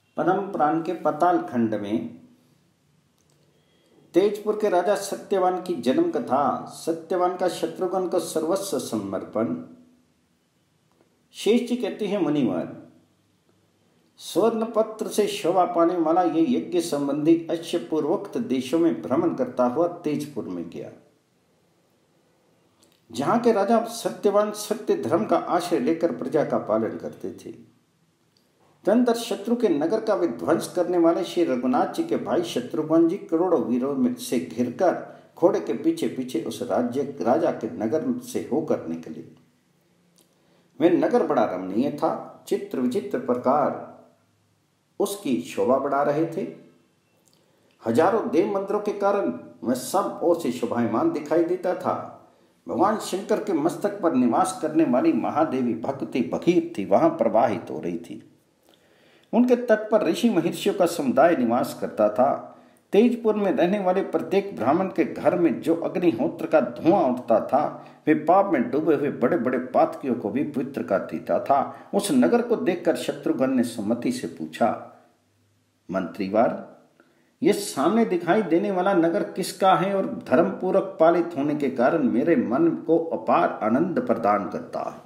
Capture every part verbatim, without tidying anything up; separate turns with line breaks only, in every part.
पद्म पुराण के पाताल खंड में तेजपुर के राजा सत्यवान की जन्म कथा, सत्यवान का शत्रुघ्न को सर्वस्व समर्पण। शेष जी कहते हैं, मुनिवर, स्वर्ण पत्र से शोभा पाने वाला ये यज्ञ संबंधी अश्य पूर्वोक्त देशों में भ्रमण करता हुआ तेजपुर में गया, जहां के राजा सत्यवान सत्य धर्म का आश्रय लेकर प्रजा का पालन करते थे। तदनंतर शत्रु के नगर का विध्वंस करने वाले श्री रघुनाथ जी के भाई शत्रुघ्न जी करोड़ों वीरों में से घिरकर घोड़े के पीछे पीछे उस राज्य राजा के नगर से होकर निकले। वे नगर बड़ा रमणीय था, चित्र विचित्र प्रकार उसकी शोभा बढ़ा रहे थे। हजारों देव मंदिरों के कारण वह सब ओर से शोभायमान दिखाई देता था। भगवान शंकर के मस्तक पर निवास करने वाली महादेवी भक्ति भगीर थी वहां प्रवाहित हो रही थी। उनके तट पर ऋषि महर्षियों का समुदाय निवास करता था। तेजपुर में रहने वाले प्रत्येक ब्राह्मण के घर में जो अग्निहोत्र का धुआं उठता था, वे पाप में डूबे हुए बड़े बड़े पातकियों को भी पवित्र कर देता था। उस नगर को देखकर शत्रुघ्न ने सुमति से पूछा, मंत्रीवार, ये सामने दिखाई देने वाला नगर किसका है और धर्म पूर्वक पालित होने के कारण मेरे मन को अपार आनंद प्रदान करता है।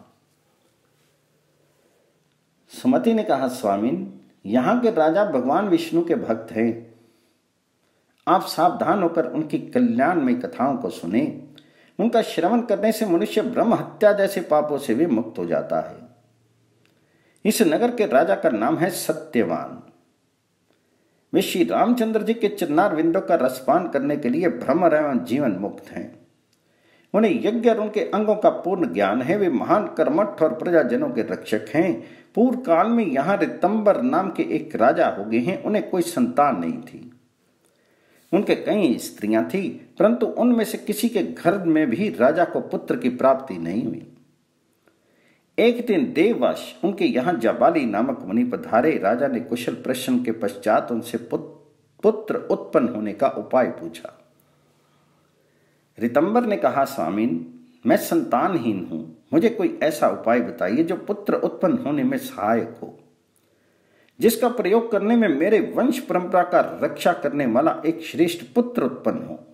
सुमति ने कहा, स्वामीन, यहाँ के राजा भगवान विष्णु के भक्त हैं। आप सावधान होकर उनकी कल्याणमय कथाओं को सुने। उनका श्रवण करने से मनुष्य ब्रह्म हत्या जैसे पापों से भी मुक्त हो जाता है। इस नगर के राजा का नाम है सत्यवान। वे श्री रामचंद्र जी के चरणार विंदों का रसपान करने के लिए भ्रमर एवं जीवन मुक्त हैं। उन्हें यज्ञ और उनके अंगों का पूर्ण ज्ञान है। वे महान कर्मठ और प्रजाजनों के रक्षक हैं। पूर्व काल में यहाँ रितंबर नाम के एक राजा हो गए हैं। उन्हें कोई संतान नहीं थी। उनके कई स्त्रियां थी, परंतु उनमें से किसी के घर में भी राजा को पुत्र की प्राप्ति नहीं हुई। एक दिन देववश उनके यहाँ जाबाली नामक मुनि पधारे। राजा ने कुशल प्रश्न के पश्चात उनसे पुत्र उत्पन्न होने का उपाय पूछा। रितंबर ने कहा, स्वामीन, मैं संतानहीन हूं। मुझे कोई ऐसा उपाय बताइए जो पुत्र उत्पन्न होने में सहायक हो, जिसका प्रयोग करने में मेरे वंश परंपरा का रक्षा करने वाला एक श्रेष्ठ पुत्र उत्पन्न हो।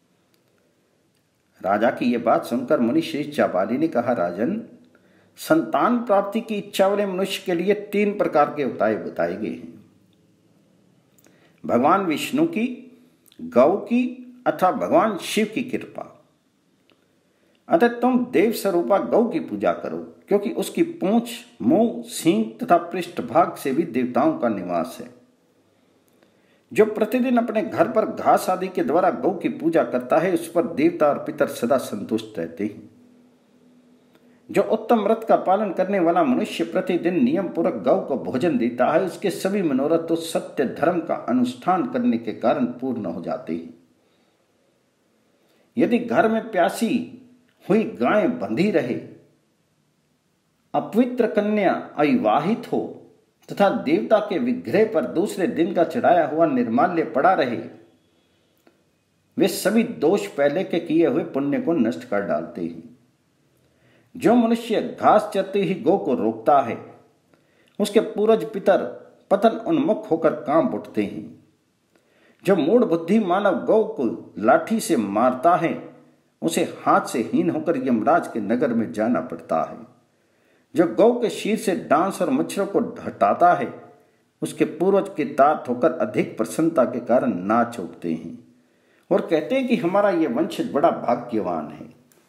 राजा की यह बात सुनकर मुनि श्री जाबाली ने कहा, राजन, संतान प्राप्ति की इच्छा वाले मनुष्य के लिए तीन प्रकार के उपाय बताए गए हैं। भगवान विष्णु की, गौ की अथवा भगवान शिव की कृपा। अतः तुम देव स्वरूपा गौ की पूजा करो, क्योंकि उसकी पूंछ, मुंह, सींग तथा पृष्ठभाग से भी देवताओं का निवास है। जो प्रतिदिन अपने घर पर घास आदि के द्वारा गौ की पूजा करता है, उस पर देवता और पितर सदा संतुष्ट रहते हैं। जो उत्तम व्रत का पालन करने वाला मनुष्य प्रतिदिन नियम पूर्वक गौ को भोजन देता है, उसके सभी मनोरथ तो सत्य धर्म का अनुष्ठान करने के कारण पूर्ण हो जाते हैं। यदि घर में प्यासी हुई गाय बंधी रहे, अपवित्र कन्या अविवाहित हो तथा देवता के विग्रह पर दूसरे दिन का चढ़ाया हुआ निर्माल्य पड़ा रहे, वे सभी दोष पहले के किए हुए पुण्य को नष्ट कर डालते हैं। जो मनुष्य घास चरते ही गौ को रोकता है, उसके पूर्वज पितर पतन उन्मुख होकर कांप उठते हैं। जो मूढ़ बुद्धि मानव गौ को लाठी से मारता है, उसे हाथ से हीन होकर यमराज के नगर में जाना पड़ता है। जो गौ के शीर से डांस और मच्छरों को हटाता है, उसके पूर्वज के तात होकर अधिक प्रसन्नता के कारण नाच उठते हैं और कहते हैं कि हमारा यह वंशज बड़ा भाग्यवान है।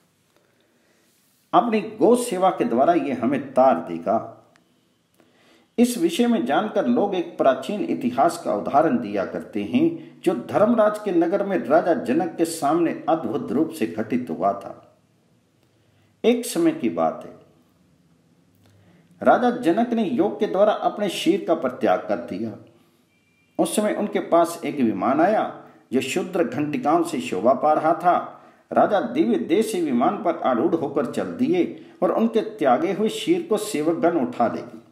अपनी गौ सेवा के द्वारा यह हमें तार देगा। इस विषय में जानकर लोग एक प्राचीन इतिहास का उदाहरण दिया करते हैं, जो धर्मराज के नगर में राजा जनक के सामने अद्भुत रूप से घटित हुआ था। एक समय की बात है, राजा जनक ने योग के द्वारा अपने शीर का परित्याग कर दिया। उस समय उनके पास एक विमान आया जो शुद्र घंटिकाओं से शोभा पा रहा था। राजा दिव्य देश से विमान पर आरूढ़ होकर चल दिए और उनके त्यागे हुए शीर को सेवकगण उठा ले गए।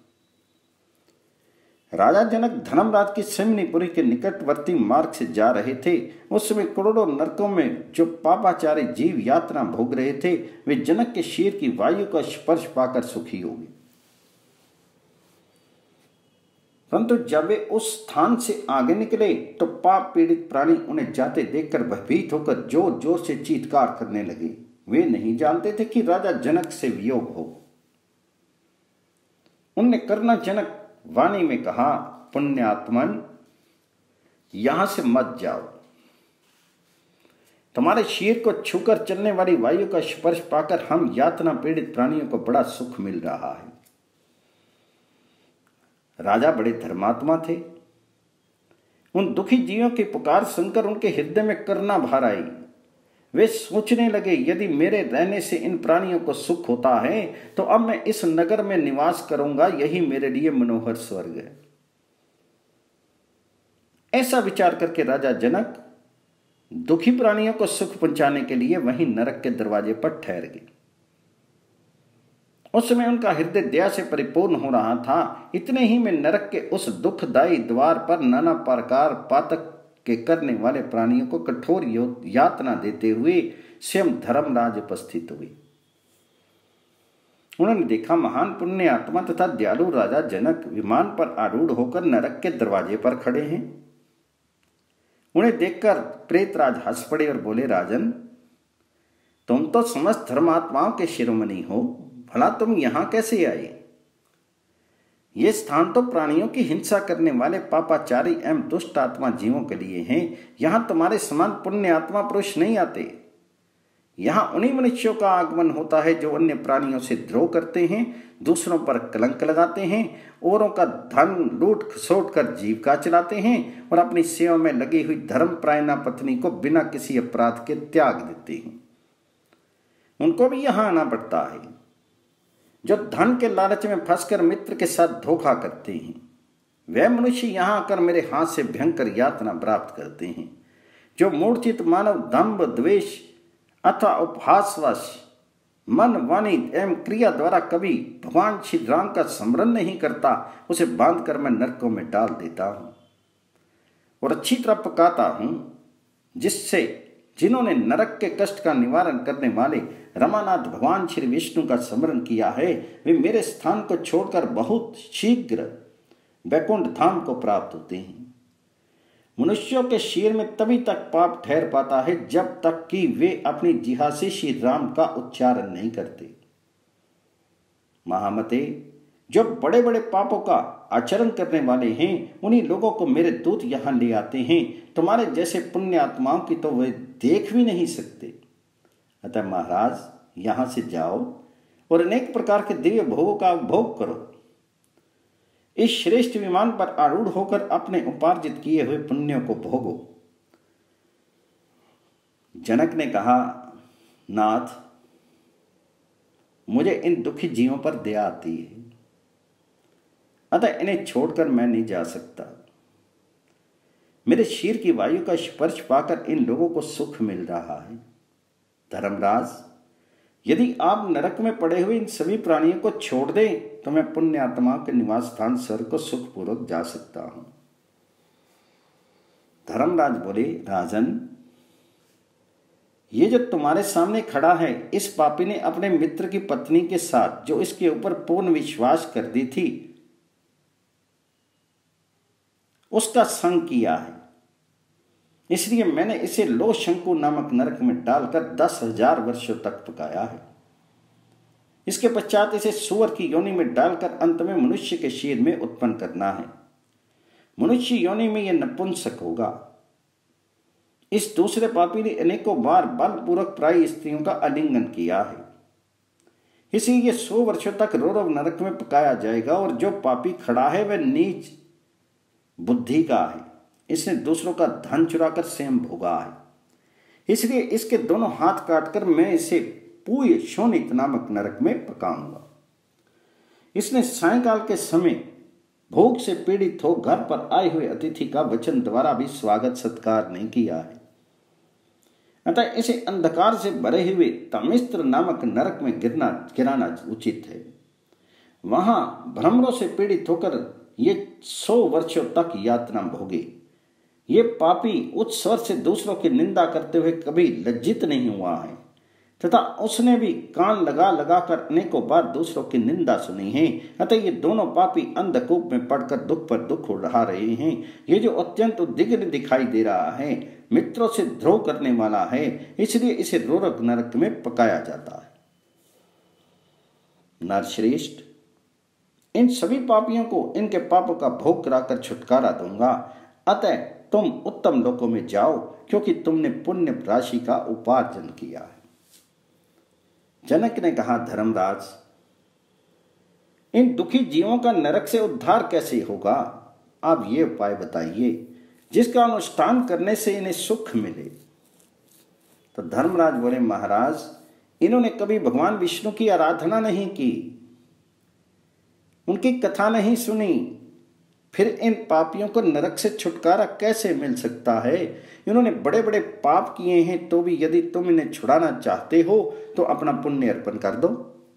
राजा जनक धर्मराज की सिमनीपुरी के निकटवर्ती मार्ग से जा रहे थे। उस समय करोड़ों नरकों में जो पापाचारी जीव यातना भोग रहे थे, वे जनक के शीर की वायु का स्पर्श पाकर सुखी हो गए। परंतु जब वे उस स्थान से आगे निकले तो पाप पीड़ित प्राणी उन्हें जाते देखकर भयभीत होकर जोर जोर से चीत्कार करने लगे। वे नहीं जानते थे कि राजा जनक से वियोग हो। उनने कर्णजनक वाणी में कहा, पुण्यात्मन, यहां से मत जाओ। तुम्हारे शीर को छूकर चलने वाली वायु का स्पर्श पाकर हम यातना पीड़ित प्राणियों को बड़ा सुख मिल रहा है। राजा बड़े धर्मात्मा थे। उन दुखी जीवों की पुकार सुनकर उनके हृदय में करुणा भर आई। वे सोचने लगे, यदि मेरे रहने से इन प्राणियों को सुख होता है तो अब मैं इस नगर में निवास करूंगा, यही मेरे लिए मनोहर स्वर्ग है। ऐसा विचार करके राजा जनक दुखी प्राणियों को सुख पहुंचाने के लिए वहीं नरक के दरवाजे पर ठहर गए। उस समय उनका हृदय दया से परिपूर्ण हो रहा था। इतने ही में नरक के उस दुखदायी द्वार पर नाना प्रकार पातक के करने वाले प्राणियों को कठोर यातना देते हुए स्वयं धर्मराज उपस्थित हुए। उन्होंने देखा, महान पुण्य आत्मा तथा दयालु राजा जनक विमान पर आरूढ़ होकर नरक के दरवाजे पर खड़े हैं। उन्हें देखकर प्रेतराज हंस पड़े और बोले, राजन, तुम तो समस्त धर्मात्माओं के शिरोमणि हो, भला तुम यहां कैसे आए? ये स्थान तो प्राणियों की हिंसा करने वाले पापाचारी एवं दुष्ट आत्मा जीवों के लिए हैं। यहां तुम्हारे समान पुण्य आत्मा पुरुष नहीं आते। यहां उन्हीं मनुष्यों का आगमन होता है जो अन्य प्राणियों से द्रोह करते हैं, दूसरों पर कलंक लगाते हैं, औरों का धन लूट खसोट कर जीविका चलाते हैं और अपनी सेवा में लगी हुई धर्मपरायणा पत्नी को बिना किसी अपराध के त्याग देते हैं। उनको भी यहां आना पड़ता है। जो धन के लालच में फंसकर मित्र के साथ धोखा करते हैं, वे मनुष्य यहां आकर मेरे हाथ से भयंकर यातना प्राप्त करते हैं। जो मूर्छित मानव दंभ, द्वेष अथवा उपहासवश मन, वाणी एवं क्रिया द्वारा कभी भगवान श्री राम का स्मरण नहीं करता, उसे बांधकर मैं नरकों में डाल देता हूं और अच्छी तरह पकाता हूं, जिससे जिन्होंने नरक के कष्ट का निवारण करने वाले रमानाथ भगवान श्री विष्णु का स्मरण किया है, वे मेरे स्थान को छोड़कर बहुत शीघ्र वैकुंठ धाम को प्राप्त होते हैं। मनुष्यों के शरीर में तभी तक पाप ठहर पाता है जब तक कि वे अपनी जिह्वा से श्री राम का उच्चारण नहीं करते। महामते, जो बड़े बड़े पापों का आचरण करने वाले हैं, उन्हीं लोगों को मेरे दूत यहां ले आते हैं। तुम्हारे जैसे पुण्य आत्माओं की तो वे देख भी नहीं सकते। अतः महाराज, यहां से जाओ और अनेक प्रकार के दिव्य भोगों का उपभोग करो। इस श्रेष्ठ विमान पर आरूढ़ होकर अपने उपार्जित किए हुए पुण्यों को भोगो। जनक ने कहा, नाथ, मुझे इन दुखी जीवों पर दया आती है, अतः इन्हें छोड़कर मैं नहीं जा सकता। मेरे शरीर की वायु का स्पर्श पाकर इन लोगों को सुख मिल रहा है। धर्मराज, यदि आप नरक में पड़े हुए इन सभी प्राणियों को छोड़ दें तो मैं पुण्य आत्मा के निवास स्थान स्वर्ग को सुखपूर्वक जा सकता हूं। धर्मराज बोले, राजन, ये जो तुम्हारे सामने खड़ा है, इस पापी ने अपने मित्र की पत्नी के साथ, जो इसके ऊपर पूर्ण विश्वास कर दी थी, उसका संग किया है। इसलिए मैंने इसे लो शंकु नामक नरक में डालकर दस हजार वर्षों तक पकाया है। इसके पश्चात इसे सुअर की योनि में डालकर अंत में मनुष्य के शरीर में उत्पन्न करना है। मनुष्य योनि में यह नपुंसक होगा। इस दूसरे पापी ने अनेकों बार बलपूर्वक प्राय स्त्रियों का आलिंगन किया है। इसीलिए सौ वर्षों तक रौरव नरक में पकाया जाएगा। और जो पापी खड़ा है वह नीच बुद्धि का है। इसने दूसरों का धन चुराकर स्वयं भोगा है। इसलिए इसके दोनों हाथ काटकर मैं इसे पूय शोणित नामक नरक में पकाऊंगा। इसने सायंकाल के समय भोग से पीड़ित हो घर पर आए हुए अतिथि का वचन द्वारा भी स्वागत सत्कार नहीं किया है। अतः इसे अंधकार से भरे हुए तमिस्त्र नामक नरक में गिरना गिराना उचित है। वहां भ्रमरों से पीड़ित होकर ये सौ वर्षों तक यातना भोगे। ये पापी उच्च स्वर से दूसरों की निंदा करते हुए कभी लज्जित नहीं हुआ है तथा उसने भी कान लगा लगा कर अनेकों बार दूसरों की निंदा सुनी है। अतः ये दोनों पापी अंधकूप में पड़कर दुख पर दुख उड़ा रहे हैं। ये जो अत्यंत उद्विग्न दिखाई दे रहा है, मित्रों से द्रोह करने वाला है, इसलिए इसे रोरक नरक में पकाया जाता है। नरश्रेष्ठ, इन सभी पापियों को इनके पापों का भोग कराकर छुटकारा दूंगा। अतः तुम उत्तम लोकों में जाओ, क्योंकि तुमने पुण्य राशि का उपार्जन किया है। जनक ने कहा, धर्मराज, इन दुखी जीवों का नरक से उद्धार कैसे होगा? आप ये उपाय बताइए जिसका अनुष्ठान करने से इन्हें सुख मिले। तो धर्मराज बोले, महाराज, इन्होंने कभी भगवान विष्णु की आराधना नहीं की, उनकी कथा नहीं सुनी, फिर इन पापियों को नरक से छुटकारा कैसे मिल सकता है? इन्होंने बड़े बड़े पाप किए हैं, तो भी यदि तुम इन्हें छुड़ाना चाहते हो तो अपना पुण्य अर्पण कर दो।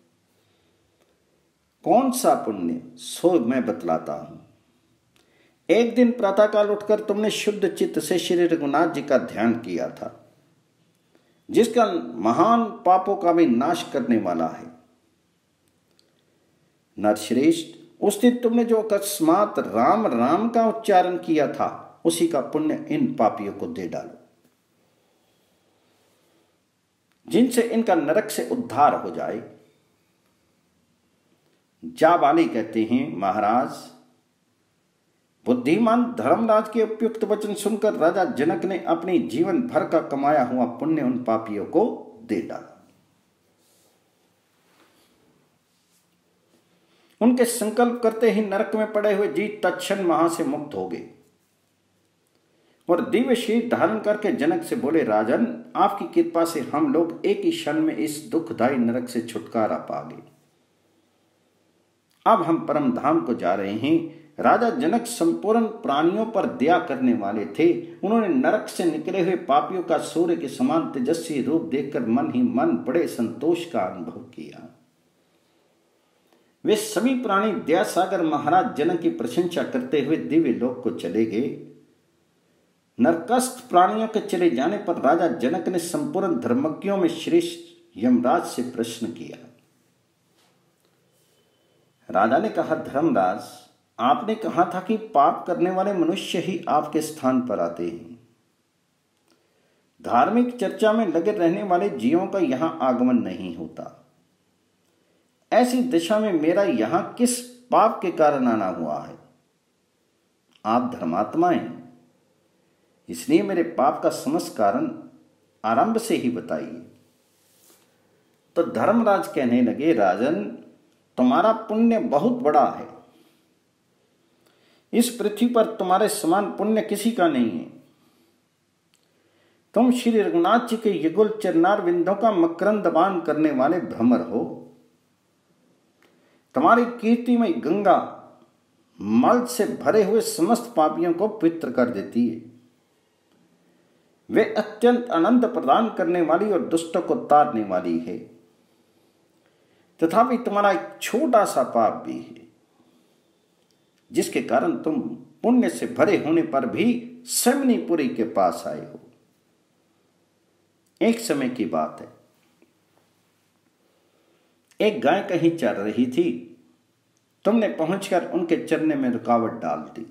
कौन सा पुण्य? सो मैं बतलाता हूं। एक दिन प्रातःकाल उठकर तुमने शुद्ध चित्त से श्री रघुनाथ जी का ध्यान किया था, जिसका महान पापों का भी नाश करने वाला है। नरश्रेष्ठ, उस दिन तुमने जो अकस्मात राम राम का उच्चारण किया था, उसी का पुण्य इन पापियों को दे डालो, जिनसे इनका नरक से उद्धार हो जाए। जाबाली कहते हैं, महाराज, बुद्धिमान धर्मराज के उपयुक्त वचन सुनकर राजा जनक ने अपनी जीवन भर का कमाया हुआ पुण्य उन पापियों को दे डाला। उनके संकल्प करते ही नरक में पड़े हुए जीव तत्क्षण वहां से मुक्त हो गए और दिव्य शीर धारण करके जनक से बोले, राजन, आपकी कृपा से हम लोग एक ही क्षण में इस दुखदायी नरक से छुटकारा पा गए। अब हम परम धाम को जा रहे हैं। राजा जनक संपूर्ण प्राणियों पर दया करने वाले थे। उन्होंने नरक से निकले हुए पापियों का सूर्य के समान तेजस्वी रूप देखकर मन ही मन बड़े संतोष का अनुभव किया। वे सभी प्राणी दया सागर महाराज जनक की प्रशंसा करते हुए दिव्य लोक को चले गए। नरकस्थ प्राणियों के चले जाने पर राजा जनक ने संपूर्ण धर्मज्ञों में श्रेष्ठ यमराज से प्रश्न किया। राजा ने कहा, धर्मराज, आपने कहा था कि पाप करने वाले मनुष्य ही आपके स्थान पर आते हैं। धार्मिक चर्चा में लगे रहने वाले जीवों का यहां आगमन नहीं होता। ऐसी दिशा में मेरा यहां किस पाप के कारण आना हुआ है? आप धर्मात्मा हैं, इसलिए मेरे पाप का समस्त कारण आरंभ से ही बताइए। तो धर्मराज कहने लगे, राजन, तुम्हारा पुण्य बहुत बड़ा है। इस पृथ्वी पर तुम्हारे समान पुण्य किसी का नहीं है। तुम श्री रघुनाथ जी के युगल चरणार बिंदों का मकरंद पान करने वाले भ्रमर हो। तुम्हारी कीर्तिमय गंगा मल से भरे हुए समस्त पापियों को पवित्र कर देती है। वे अत्यंत आनंद प्रदान करने वाली और दुष्टों को तारने वाली है। तथापि तुम्हारा एक छोटा सा पाप भी है, जिसके कारण तुम पुण्य से भरे होने पर भी शमनीपुरी के पास आए हो। एक समय की बात है, एक गाय कहीं चर रही थी। तुमने पहुंचकर उनके चरने में रुकावट डाल दी।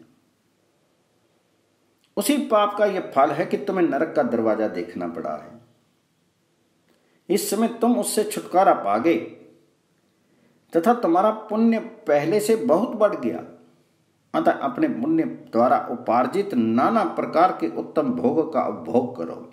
उसी पाप का यह फल है कि तुम्हें नरक का दरवाजा देखना पड़ा है। इस समय तुम उससे छुटकारा पा गए तथा तुम्हारा पुण्य पहले से बहुत बढ़ गया। अतः अपने पुण्य द्वारा उपार्जित नाना प्रकार के उत्तम भोगों का उपभोग करो।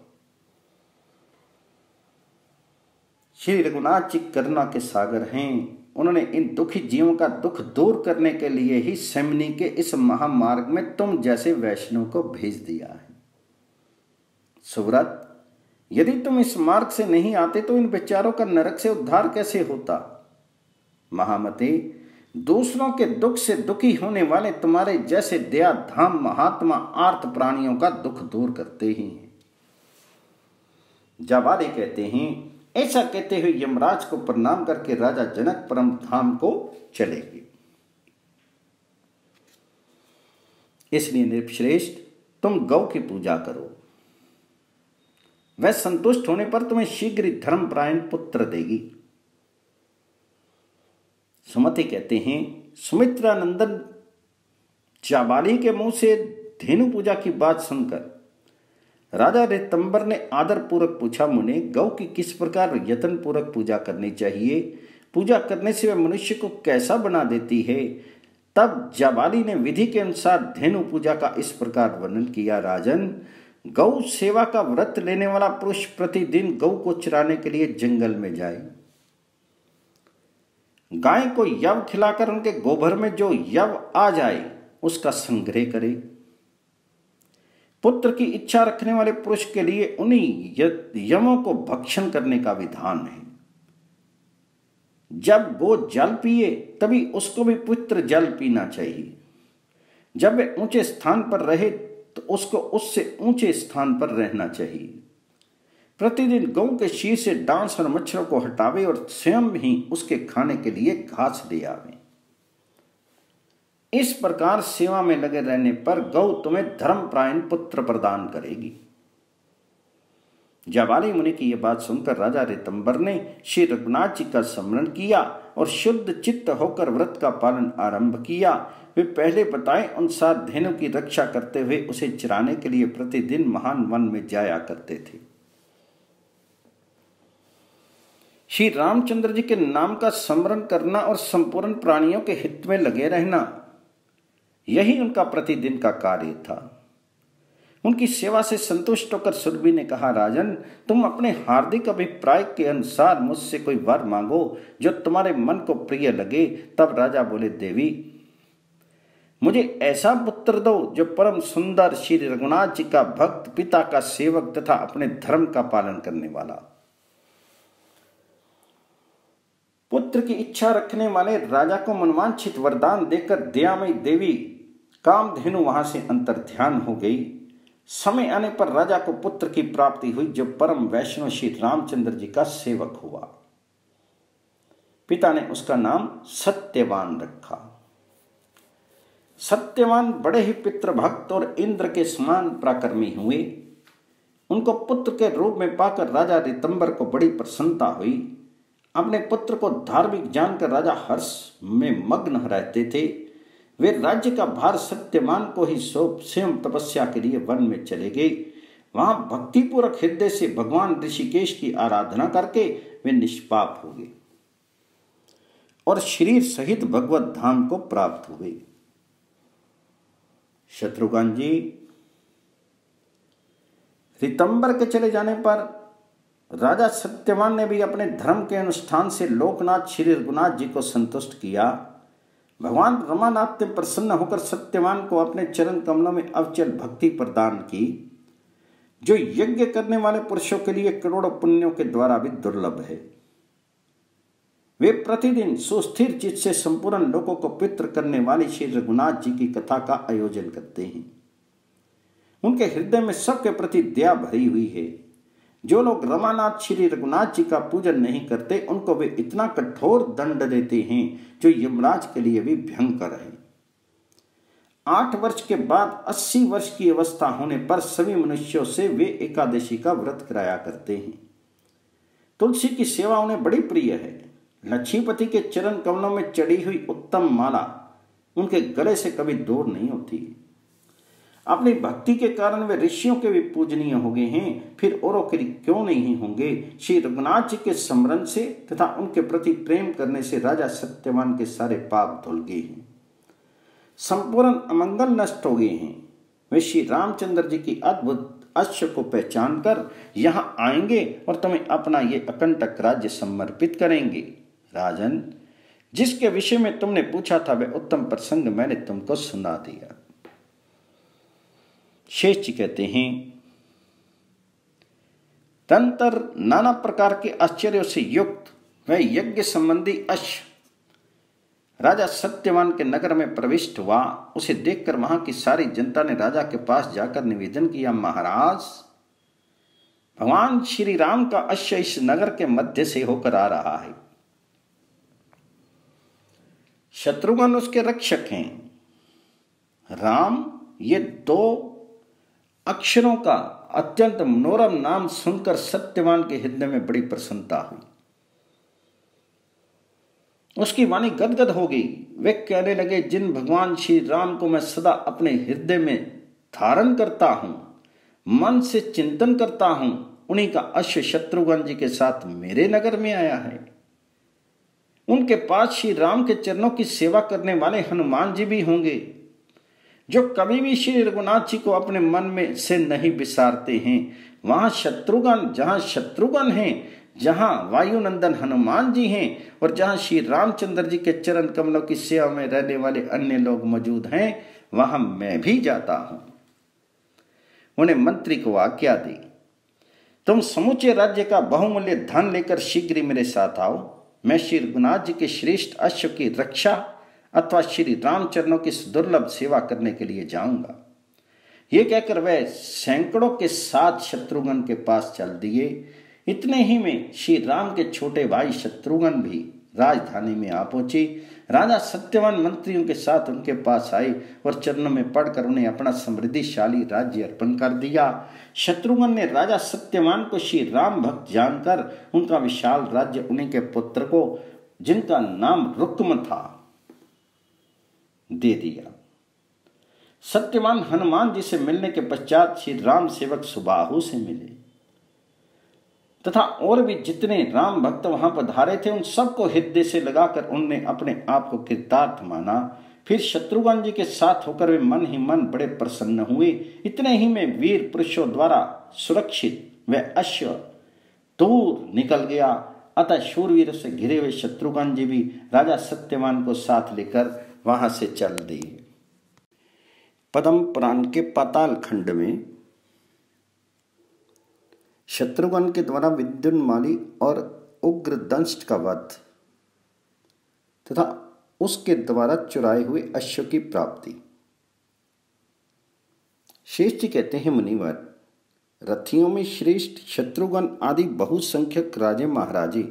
श्री रघुनाथ जी करुणा के सागर हैं। उन्होंने इन दुखी जीवों का दुख दूर करने के लिए ही शमनी के इस महामार्ग में तुम जैसे वैष्णव को भेज दिया है। सुव्रत, यदि तुम इस मार्ग से नहीं आते तो इन बेचारों का नरक से उद्धार कैसे होता? महामते, दूसरों के दुख से दुखी होने वाले तुम्हारे जैसे दया धाम महात्मा आर्त प्राणियों का दुख दूर करते ही हैं। जाबाली कहते हैं, ऐसा कहते हुए यमराज को प्रणाम करके राजा जनक परम धाम को चले गए। इसलिए नृपश्रेष्ठ, तुम गौ की पूजा करो। वह संतुष्ट होने पर तुम्हें शीघ्र ही धर्मपरायण पुत्र देगी। सुमति कहते हैं, सुमित्रा नंदन जाबाली के मुंह से धेनु पूजा की बात सुनकर राजा ऋतंबर ने आदर पूर्वक पूछा, मुने गौ की किस प्रकार यत्न पूर्वक पूजा करनी चाहिए? पूजा करने से वह मनुष्य को कैसा बना देती है? तब जाबाली ने विधि के अनुसार धेनु पूजा का इस प्रकार वर्णन किया, राजन, गौ सेवा का व्रत लेने वाला पुरुष प्रतिदिन गौ को चराने के लिए जंगल में जाए, गाय को यव खिलाकर उनके गोबर में जो यव आ जाए उसका संग्रह करे। पुत्र की इच्छा रखने वाले पुरुष के लिए उन्हीं यमों को भक्षण करने का विधान है। जब गो जल पिए तभी उसको भी पुत्र जल पीना चाहिए। जब वे ऊंचे स्थान पर रहे तो उसको उससे ऊंचे स्थान पर रहना चाहिए। प्रतिदिन गौ के शीर से डांस और मच्छरों को हटावे और स्वयं ही उसके खाने के लिए घास ले आवे। इस प्रकार सेवा में लगे रहने पर गौ तुम्हें धर्मपरायण पुत्र प्रदान करेगी। जाबाली मुनि की यह बात सुनकर राजा ऋतंबर ने श्री रघुनाथ जी का स्मरण किया और शुद्ध चित्त होकर व्रत का पालन आरंभ किया। वे पहले बताए अनुसार धेनु की रक्षा करते हुए उसे चराने के लिए प्रतिदिन महान वन में जाया करते थे। श्री रामचंद्र जी के नाम का स्मरण करना और संपूर्ण प्राणियों के हित में लगे रहना, यही उनका प्रतिदिन का कार्य था। उनकी सेवा से संतुष्ट होकर सुरभि ने कहा, राजन, तुम अपने हार्दिक अभिप्राय के अनुसार मुझसे कोई वर मांगो जो तुम्हारे मन को प्रिय लगे। तब राजा बोले, देवी, मुझे ऐसा पुत्र दो जो परम सुंदर, श्री रघुनाथ जी का भक्त, पिता का सेवक तथा अपने धर्म का पालन करने वाला। पुत्र की इच्छा रखने वाले राजा को मनवांछित वरदान देकर दयामयी देवी कामधेनु वहां से अंतर्ध्यान हो गई। समय आने पर राजा को पुत्र की प्राप्ति हुई जो परम वैष्णव श्री रामचंद्र जी का सेवक हुआ। पिता ने उसका नाम सत्यवान रखा। सत्यवान बड़े ही पितृभक्त और इंद्र के समान पराक्रमी हुए। उनको पुत्र के रूप में पाकर राजा ऋतंबर को बड़ी प्रसन्नता हुई। अपने पुत्र को धार्मिक जानकर राजा हर्ष में मग्न रहते थे। वे राज्य का भार सत्यवान को ही सौंप स्वयं तपस्या के लिए वन में चले गए। वहां भक्तिपूर्वक हृदय से भगवान ऋषिकेश की आराधना करके वे निष्पाप हो गए और शरीर सहित भगवत धाम को प्राप्त हुए। शत्रुघ्न जी, ऋतंबर के चले जाने पर राजा सत्यवान ने भी अपने धर्म के अनुष्ठान से लोकनाथ श्री रघुनाथ जी को संतुष्ट किया। भगवान रमानाथ ने प्रसन्न होकर सत्यवान को अपने चरण कमलों में अविचल भक्ति प्रदान की, जो यज्ञ करने वाले पुरुषों के लिए करोड़ों पुण्यों के द्वारा भी दुर्लभ है। वे प्रतिदिन सुस्थिर चित्त से संपूर्ण लोगों को पवित्र करने वाले श्री रघुनाथ जी की कथा का आयोजन करते हैं। उनके हृदय में सबके प्रति दया भरी हुई है। जो लोग रमानाथ श्री रघुनाथ जी का पूजन नहीं करते उनको वे इतना कठोर दंड देते हैं जो यमराज के लिए भी भयंकर है। आठ वर्ष के बाद अस्सी वर्ष की अवस्था होने पर सभी मनुष्यों से वे एकादशी का व्रत कराया करते हैं। तुलसी की सेवा उन्हें बड़ी प्रिय है। लक्ष्मीपति के चरण कमलों में चढ़ी हुई उत्तम माला उनके गले से कभी दूर नहीं होती। अपनी भक्ति के कारण वे ऋषियों के भी पूजनीय हो गए हैं, फिर औरों के क्यों नहीं होंगे। श्री रघुनाथ जी के स्मरण से तथा उनके प्रति प्रेम करने से राजा सत्यवान के सारे पाप धुल गए हैं, संपूर्ण अमंगल नष्ट हो गए हैं। वे श्री रामचंद्र जी की अद्भुत अश्व को पहचान कर यहाँ आएंगे और तुम्हें अपना ये अकंटक राज्य समर्पित करेंगे। राजन, जिसके विषय में तुमने पूछा था वह उत्तम प्रसंग मैंने तुमको सुना दिया। शेष जी कहते हैं, तंत्र नाना प्रकार के आश्चर्यों से युक्त वह यज्ञ संबंधी अश्व राजा सत्यवान के नगर में प्रविष्ट हुआ। उसे देखकर वहां की सारी जनता ने राजा के पास जाकर निवेदन किया, महाराज, भगवान श्री राम का अश्व इस नगर के मध्य से होकर आ रहा है। शत्रुघ्न उसके रक्षक हैं। राम ये दो अक्षरों का अत्यंत मनोरम नाम सुनकर सत्यवान के हृदय में बड़ी प्रसन्नता हुई। उसकी वाणी गदगद हो गई। वे कहने लगे, जिन भगवान श्री राम को मैं सदा अपने हृदय में धारण करता हूं, मन से चिंतन करता हूं, उन्हीं का अश्व शत्रुघ्न जी के साथ मेरे नगर में आया है। उनके पास श्री राम के चरणों की सेवा करने वाले हनुमान जी भी होंगे, जो कभी भी श्री रघुनाथ जी को अपने मन में से नहीं विसारते हैं। वहां शत्रुघ्न, जहां शत्रुघ्न हैं, जहां वायुनंदन हनुमान जी हैं और जहां श्री रामचंद्र जी के चरण कमलों की सेवा में रहने वाले अन्य लोग मौजूद हैं, वहां मैं भी जाता हूं। उन्हें मंत्री को आज्ञा दी, तुम समूचे राज्य का बहुमूल्य धन लेकर शीघ्र ही मेरे साथ आओ। मैं श्री रघुनाथ जी के श्रेष्ठ अश्व की रक्षा अथवा श्री रामचरणों की दुर्लभ सेवा करने के लिए जाऊंगा। ये कहकर वह सैकड़ों के साथ शत्रुघ्न के पास चल दिए। इतने ही में श्री राम के छोटे भाई शत्रुघ्न भी राजधानी में आ पहुंचे। राजा सत्यवान मंत्रियों के साथ उनके पास आए और चरणों में पड़कर उन्हें अपना समृद्धिशाली राज्य अर्पण कर दिया। शत्रुघ्न ने राजा सत्यवान को श्री राम भक्त जानकर उनका विशाल राज्य उन्हीं के पुत्र को, जिनका नाम रुक्म था, दे दिया। सत्यवान हनुमान जी से मिलने के पश्चात श्री राम सेवक सुबाहु से मिले तथा और भी जितने राम भक्त वहां पधारे थे उन सबको हृदय से लगाकर उनने अपने आप को कृतार्थ माना। फिर शत्रुघ्न जी के साथ होकर वे मन ही मन बड़े प्रसन्न हुए। इतने ही में वीर पुरुषों द्वारा सुरक्षित वह अश्व दूर निकल गया। अतः शूरवीर से घिरे हुए शत्रुघ्न जी भी राजा सत्यवान को साथ लेकर वहां से चल दिए। पद्म पुराण के पाताल खंड में शत्रुघ्न के द्वारा विद्युन्माली और उग्र दंष्ट का वध तथा उसके द्वारा चुराए हुए अश्व की प्राप्ति। शेष जी कहते हैं, मुनिवर, रथियों में श्रेष्ठ शत्रुघ्न आदि बहुसंख्यक राजे महाराजे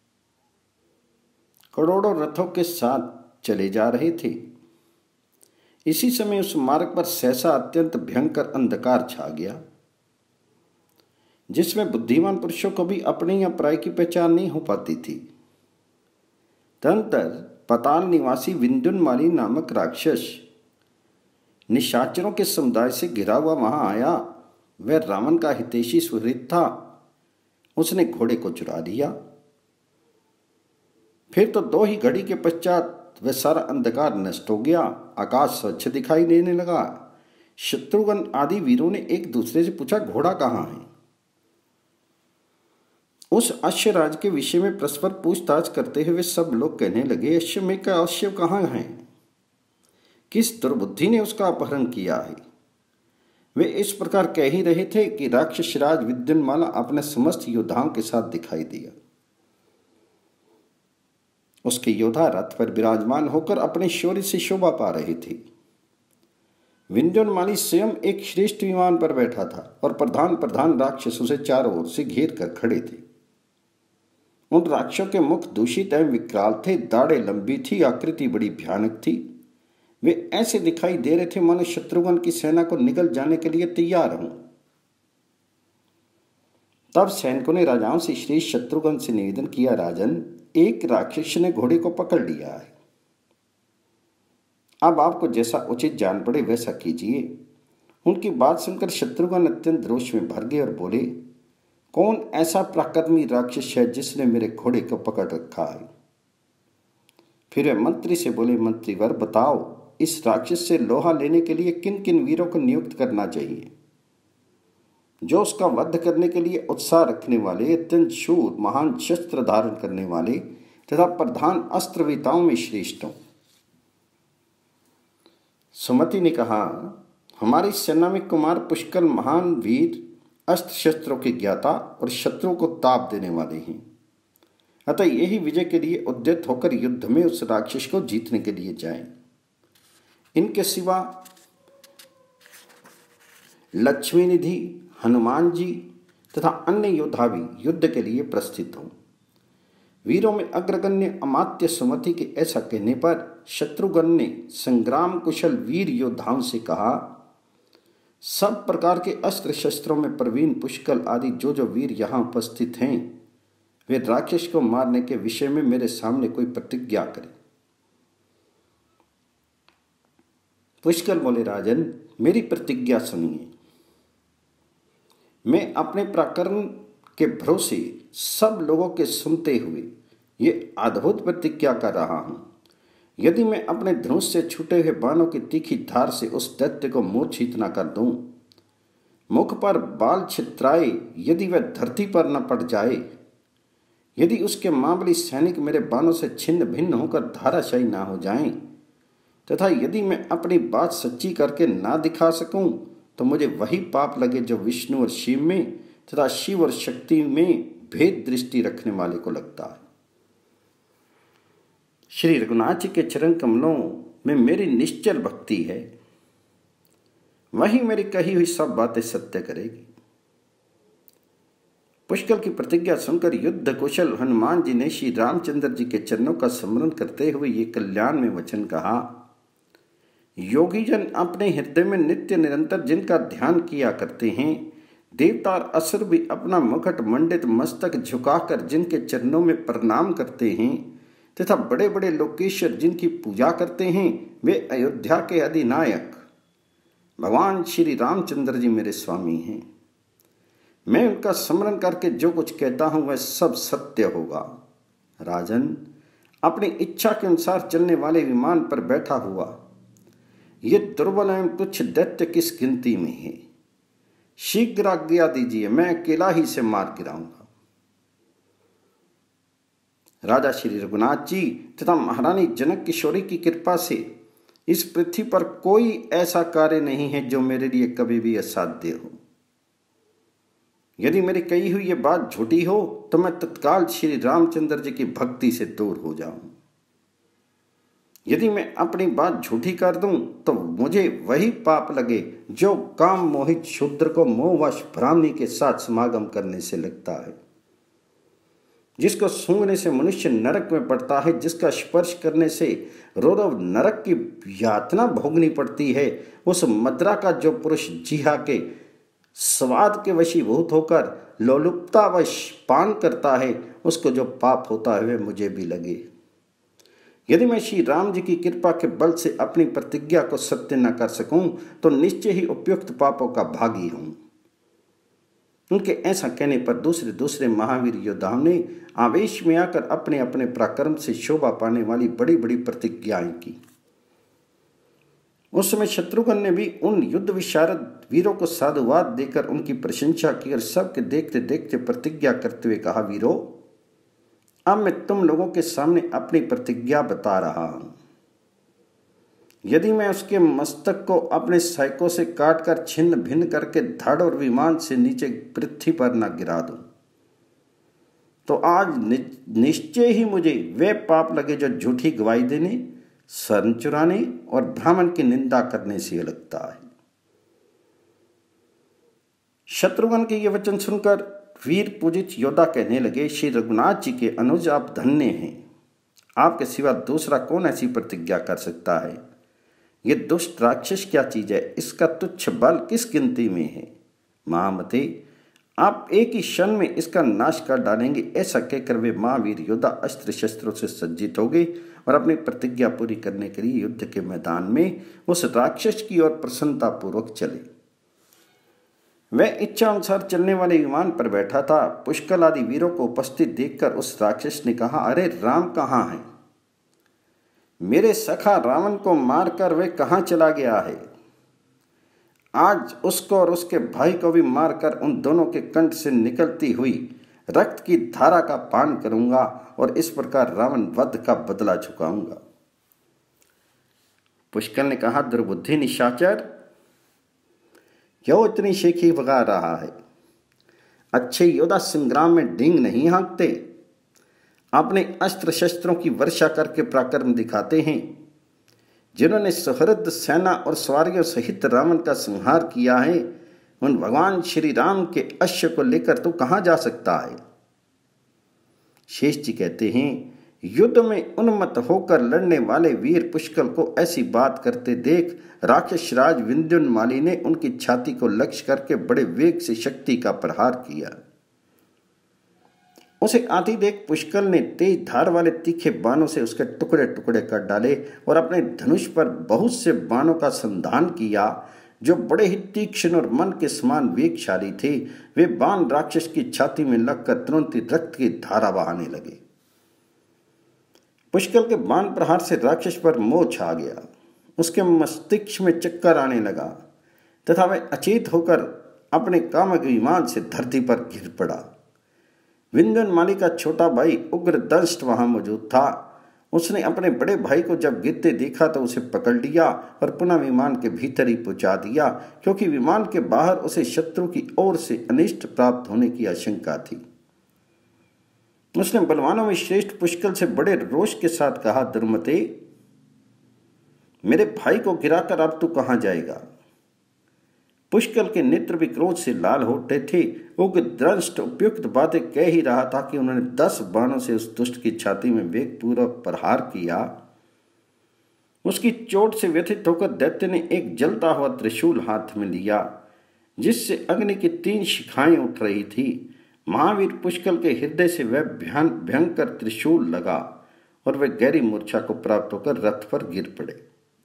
करोड़ों रथों के साथ चले जा रहे थे। इसी समय उस मार्ग पर सहसा अत्यंत भयंकर अंधकार छा गया, जिसमें बुद्धिमान पुरुषों को भी अपनी या पराई की पहचान नहीं हो पाती थी। तदनंतर पाताल निवासी विद्युन्माली नामक राक्षस निशाचरों के समुदाय से घिरा हुआ वहां आया। वह रावण का हितैषी सुहृद था। उसने घोड़े को चुरा लिया। फिर तो दो ही घड़ी के पश्चात वह सारा अंधकार नष्ट हो गया। आकाश स्वच्छ दिखाई देने लगा। शत्रुघ्न आदि वीरों ने एक दूसरे से पूछा, घोड़ा कहाँ है? उस अश्वराज के विषय में परस्पर पूछताछ करते हुए सब लोग कहने लगे, अश्व में का अश्व कहाँ है? किस दुर्बुद्धि ने उसका अपहरण किया है? वे इस प्रकार कह ही रहे थे कि राक्षस राज विद्युन्माला अपने समस्त योद्धाओं के साथ दिखाई दिया। उसके योद्धा रथ पर विराजमान होकर अपने शौर्य से शोभा पा रहे थे। विद्युन्माली स्वयं एक श्रेष्ठ विमान पर बैठा था और प्रधान प्रधान राक्षसों से चारों ओर से घेर कर खड़े थे। उन राक्षसों के मुख दूषित एवं विकराल थे, दाढ़ें लंबी थी, आकृति बड़ी भयानक थी। वे ऐसे दिखाई दे रहे थे मानो शत्रुघ्न की सेना को निगल जाने के लिए तैयार हों। तब सैनिकों ने राजाओं से श्री शत्रुघ्न से निवेदन किया, राजन, एक राक्षस ने घोड़े को पकड़ लिया है। अब आपको जैसा उचित जान पड़े वैसा कीजिए। उनकी बात सुनकर शत्रुघ्न अत्यंत रोष में भर गए और बोले, कौन ऐसा पराक्रमी राक्षस है जिसने मेरे घोड़े को पकड़ रखा है? फिर वे मंत्री से बोले, मंत्रीवर, बताओ, इस राक्षस से लोहा लेने के लिए किन किन वीरों को नियुक्त करना चाहिए, जो उसका वध करने के लिए उत्साह रखने वाले, अत्यंत शूर, महान शस्त्र धारण करने वाले तथा प्रधान अस्त्रविताओं में श्रेष्ठ हों। सुमति ने कहा, हमारी सेना में कुमार पुष्कल महान वीर, अस्त्र शस्त्रों के ज्ञाता और शत्रुओं को ताप देने वाले हैं। अतः यही विजय के लिए उद्यत होकर युद्ध में उस राक्षस को जीतने के लिए जाएं। इनके सिवा लक्ष्मी निधि, हनुमान जी तथा अन्य योद्धा भी युद्ध के लिए प्रस्थित हों। वीरों में अग्रगण्य अमात्य सुमति के ऐसा कहने पर शत्रुघ्न ने संग्राम कुशल वीर योद्धाओं से कहा, सब प्रकार के अस्त्र शस्त्रों में प्रवीण पुष्कल आदि जो जो वीर यहाँ उपस्थित हैं, वे राक्षस को मारने के विषय में मेरे सामने कोई प्रतिज्ञा करें। पुष्कल बोले, राजन, मेरी प्रतिज्ञा सुनिए। मैं अपने पराक्रम के भरोसे सब लोगों के सुनते हुए ये अद्भुत प्रतिज्ञा कर रहा हूं, यदि मैं अपने धनुष से छूटे हुए बाणों की तीखी धार से उस दैत्य को मूर्छित न कर दूं, मुख पर बाल छितराए यदि वह धरती पर न पड़ जाए, यदि उसके मामूली सैनिक मेरे बाणों से छिन्न भिन्न होकर धाराशायी ना हो जाएं, तथा यदि मैं अपनी बात सच्ची करके ना दिखा सकूं, तो मुझे वही पाप लगे जो विष्णु और शिव में तथा शिव और शक्ति में भेद दृष्टि रखने वाले को लगता है। श्री रघुनाथ जी के चरण कमलों में मेरी निश्चल भक्ति है, वही मेरी कही हुई सब बातें सत्य करेगी। पुष्कल की प्रतिज्ञा सुनकर युद्ध कुशल हनुमान जी ने श्री रामचंद्र जी के चरणों का स्मरण करते हुए ये कल्याण में वचन कहा। योगी जन अपने हृदय में नित्य निरंतर जिनका ध्यान किया करते हैं, देवता और असुर भी अपना मुकुट मंडित मस्तक झुकाकर जिनके चरणों में प्रणाम करते हैं, तथा बड़े बड़े लोकेश्वर जिनकी पूजा करते हैं, वे अयोध्या के अधिनायक भगवान श्री रामचंद्र जी मेरे स्वामी हैं। मैं उनका स्मरण करके जो कुछ कहता हूं वह सब सत्य होगा। राजन, अपनी इच्छा के अनुसार चलने वाले विमान पर बैठा हुआ ये दुर्बल एवं तुच्छ दैत्य किस गिनती में है? शीघ्र आज्ञा दीजिए, मैं अकेला ही से मार गिराऊंगा। राजा श्री रघुनाथ जी तथा महारानी जनक किशोरी की कृपा से इस पृथ्वी पर कोई ऐसा कार्य नहीं है जो मेरे लिए कभी भी असाध्य हो। यदि मेरी कही हुई ये बात झूठी हो तो मैं तत्काल श्री रामचंद्र जी की भक्ति से दूर हो जाऊं। यदि मैं अपनी बात झूठी कर दूं तो मुझे वही पाप लगे जो काम मोहित शूद्र को मोहवश ब्राह्मणी के साथ समागम करने से लगता है, जिसको सूंघने से मनुष्य नरक में पड़ता है, जिसका स्पर्श करने से रोरव नरक की यातना भोगनी पड़ती है, उस मद्रा का जो पुरुष जिहा के स्वाद के वशीभूत होकर लोलुपतावश पान करता है, उसको जो पाप होता है वह मुझे भी लगे। यदि मैं श्री राम जी की कृपा के बल से अपनी प्रतिज्ञा को सत्य न कर सकूं तो निश्चय ही उपयुक्त पापों का भागी हूं। उनके ऐसा कहने पर दूसरे दूसरे महावीर योद्धाओं ने आवेश में आकर अपने अपने पराक्रम से शोभा पाने वाली बड़ी बड़ी प्रतिज्ञाएं की। उस समय शत्रुघ्न ने भी उन युद्ध विशारद वीरों को साधुवाद देकर उनकी प्रशंसा की और सबके देखते देखते प्रतिज्ञा करते हुए कहा, वीरों, अब मैं तुम लोगों के सामने अपनी प्रतिज्ञा बता रहा हूं। यदि मैं उसके मस्तक को अपने सैकों से काटकर छिन्न भिन्न करके धड़ और विमान से नीचे पृथ्वी पर न गिरा दूं, तो आज निश्चय ही मुझे वे पाप लगे जो झूठी गवाही देने, शरण चुराने और ब्राह्मण की निंदा करने से लगता है। शत्रुघ्न के ये वचन सुनकर वीर पूजित योद्धा कहने लगे, श्री रघुनाथ जी के अनुज, आप धन्य हैं। आपके सिवा दूसरा कौन ऐसी प्रतिज्ञा कर सकता है? ये दुष्ट राक्षस क्या चीज है? इसका तुच्छ बल किस गिनती में है? महामते, आप एक ही क्षण में इसका नाश कर डालेंगे। ऐसा कहकर वे महावीर योद्धा अस्त्र शस्त्रों से सज्जित हो गए और अपनी प्रतिज्ञा पूरी करने के लिए युद्ध के मैदान में उस राक्षस की ओर प्रसन्नता पूर्वक चले। वह इच्छा अनुसार चलने वाले विमान पर बैठा था। पुष्कल आदि वीरों को उपस्थित देखकर उस राक्षस ने कहा, अरे राम कहाँ है? मेरे सखा रावण को मारकर वे कहाँ चला गया है? आज उसको और उसके भाई को भी मारकर उन दोनों के कंठ से निकलती हुई रक्त की धारा का पान करूंगा और इस प्रकार रावण वध का बदला चुकाऊंगा। पुष्कल ने कहा, दुर्बुद्धि निशाचर, क्यों इतनी शेखी भगा रहा है? अच्छे योद्धा संग्राम में डींग नहीं हाँकते, अपने अस्त्र शस्त्रों की वर्षा करके पराक्रम दिखाते हैं। जिन्होंने सुहृद सेना और सवारियों सहित रावण का संहार किया है, उन भगवान श्री राम के अश्व को लेकर तू कहाँ जा सकता है? शेष जी कहते हैं, युद्ध में उन्मत्त होकर लड़ने वाले वीर पुष्कल को ऐसी बात करते देख राक्षस राज विंध्योन्माली ने उनकी छाती को लक्ष्य करके बड़े वेग से शक्ति का प्रहार किया। उसे आती देख पुष्कल ने तेज धार वाले तीखे बाणों से उसके टुकड़े टुकड़े कर डाले और अपने धनुष पर बहुत से बाणों का संधान किया जो बड़े ही तीक्ष्ण और मन के समान वेगशाली थे। वे बाण राक्षस की छाती में लगकर तुरंत ही रक्त की धारा बहाने लगे। पुष्कल के बाण प्रहार से राक्षस पर मोह छा गया। उसके मस्तिष्क में चक्कर आने लगा तथा वह अचेत होकर अपने कामक विमान से धरती पर गिर पड़ा। विंध्योन्माली का छोटा भाई उग्रदंष्ट वहां मौजूद था। उसने अपने बड़े भाई को जब गिरते देखा तो उसे पकड़ लिया और पुनः विमान के भीतर ही पहुंचा दिया, क्योंकि विमान के बाहर उसे शत्रु की ओर से अनिष्ट प्राप्त होने की आशंका थी। उसने बलवानों में श्रेष्ठ पुष्कल से बड़े रोष के साथ कहा, दुर्मते, मेरे भाई को गिराकर अब तू कहां जाएगा? पुष्कल के नेत्र भी क्रोध से लाल होते थे। उग्रदंष्ट उपयुक्त बातें कह ही रहा था कि उन्होंने दस बाणों से उस दुष्ट की छाती में वेगपूर्वक प्रहार किया। उसकी चोट से व्यथित होकर दैत्य ने एक जलता हुआ त्रिशूल हाथ में लिया जिससे अग्नि की तीन शिखाएं उठ रही थी। महावीर पुष्कल के हृदय से वह भयंकर त्रिशूल लगा और वह गहरी मूर्छा को प्राप्त होकर रथ पर गिर पड़े।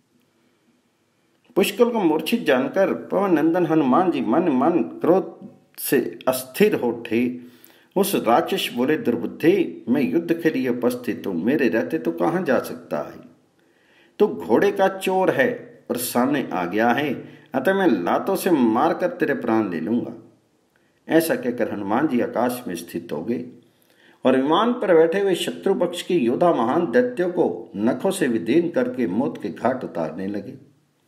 पुष्कल को मूर्छित जानकर पवन नंदन हनुमान जी मन मन क्रोध से अस्थिर हो उठे। उस राक्षस बोले, दुर्बुद्धि, मैं युद्ध के लिए उपस्थित हूं, मेरे रहते तो कहां जा सकता है? तो घोड़े का चोर है और सामने आ गया है, अतः मैं लातों से मारकर तेरे प्राण ले लूंगा। ऐसा कहकर हनुमान जी आकाश में स्थित हो गए और विमान पर बैठे हुए शत्रु पक्ष के योद्धा महान दैत्यों को नखों से विदीर्ण करके मौत के घाट उतारने लगे।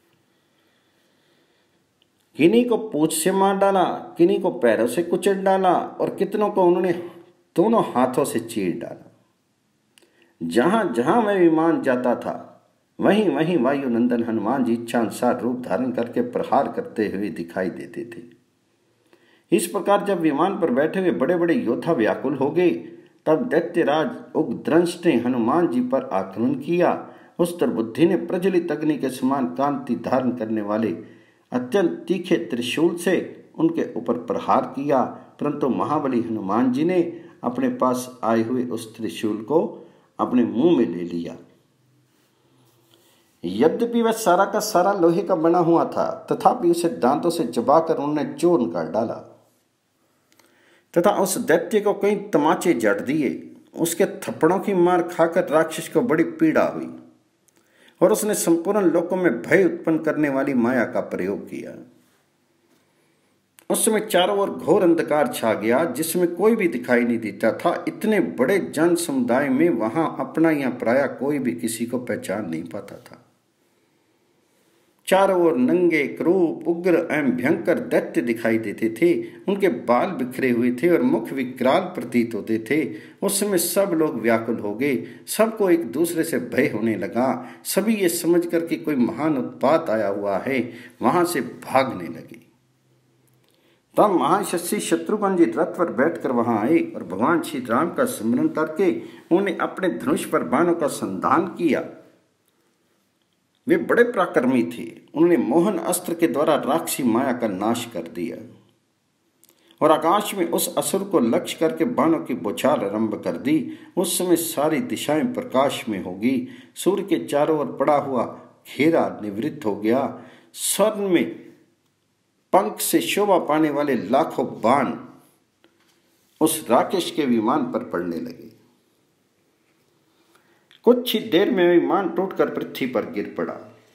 किन्हीं को पूंछ से मार डाला, किन्हीं को पैरों से कुचल डाला और कितनों को उन्होंने दोनों हाथों से चीर डाला। जहां जहां वह विमान जाता था वहीं वहीं वायु नंदन हनुमान जी इच्छानुसार रूप धारण करके प्रहार करते हुए दिखाई देते थे। इस प्रकार जब विमान पर बैठे हुए बड़े बड़े योद्धा व्याकुल हो गए, तब दैत्यराज उग्रदंष्ट ने हनुमान जी पर आक्रमण किया। उस दुर्बुद्धि ने प्रज्वलित अग्नि के समान कांति धारण करने वाले अत्यंत तीखे त्रिशूल से उनके ऊपर प्रहार किया, परंतु महाबली हनुमान जी ने अपने पास आए हुए उस त्रिशूल को अपने मुंह में ले लिया। यद्यपि वह सारा का सारा लोहे का बना हुआ था, तथापि उसे दांतों से चबाकर उन्होंने चूर्ण कर डाला तथा उस दैत्य को कई तमाचे जड़ दिए। उसके थप्पड़ों की मार खाकर राक्षस को बड़ी पीड़ा हुई और उसने संपूर्ण लोकों में भय उत्पन्न करने वाली माया का प्रयोग किया। उस समय चारों ओर घोर अंधकार छा गया जिसमें कोई भी दिखाई नहीं देता था। इतने बड़े जन समुदाय में वहां अपना या पराया कोई भी किसी को पहचान नहीं पाता था। चारों ओर नंगे, क्रूप, उग्र एवं भयंकर दैत्य दिखाई देते थे। उनके बाल बिखरे हुए थे और मुख विकराल प्रतीत होते थे। उस समय सब लोग व्याकुल हो गए, सबको एक दूसरे से भय होने लगा। सभी ये समझकर कि कोई महान उत्पात आया हुआ है, वहां से भागने लगे। तब महायशस्वी शत्रुघ्न जी रथ पर बैठकर वहां आए और भगवान श्री राम का स्मरण करके उन्हें अपने धनुष पर बाणों का संधान किया। वे बड़े पराक्रमी थे। उन्होंने मोहन अस्त्र के द्वारा राक्षसी माया का नाश कर दिया और आकाश में उस असुर को लक्ष्य करके बाणों की बौछार आरंभ कर दी। उस समय सारी दिशाएं प्रकाश में होगी। सूर्य के चारों ओर पड़ा हुआ घेरा निवृत्त हो गया। स्वर्ण में पंख से शोभा पाने वाले लाखों बाण उस राकेश के विमान पर पड़ने लगे। कुछ ही देर में विमान टूटकर पृथ्वी पर गिर पड़ा।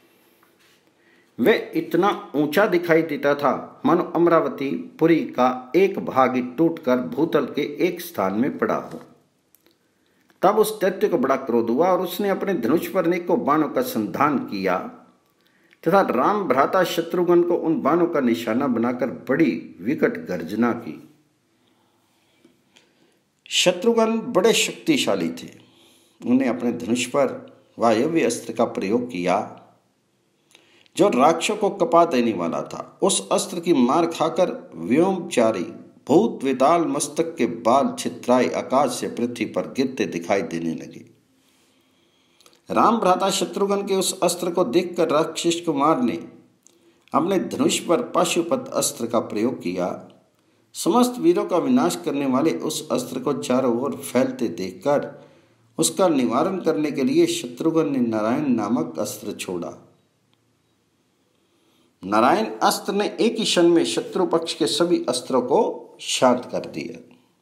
वह इतना ऊंचा दिखाई देता था मानो अमरावती पुरी का एक भाग टूटकर भूतल के एक स्थान में पड़ा हो। तब उस दैत्य को बड़ा क्रोध हुआ और उसने अपने धनुष पर अनेकों बाणों का संधान किया तथा राम भ्राता शत्रुघ्न को उन बाणों का निशाना बनाकर बड़ी विकट गर्जना की। शत्रुघ्न बड़े शक्तिशाली थे। उन्हें अपने धनुष पर वायव्य अस्त्र का प्रयोग किया जो राक्षसों को कपा देने वाला था। उस अस्त्र की मार खाकर व्योमचारी भूत वेताल मस्तक के बाल छितराए आकाश से पृथ्वी पर गिरते दिखाई देने लगे। राम भ्राता शत्रुघ्न के उस अस्त्र को देखकर राक्षस कुमार ने अपने धनुष पर पाशुपत अस्त्र का प्रयोग किया। समस्त वीरों का विनाश करने वाले उस अस्त्र को चारों ओर फैलते देखकर उसका निवारण करने के लिए शत्रुघ्न ने नारायण नामक अस्त्र छोड़ा। नारायण अस्त्र ने एक ही क्षण में शत्रु पक्ष के सभी अस्त्रों को शांत कर दिया।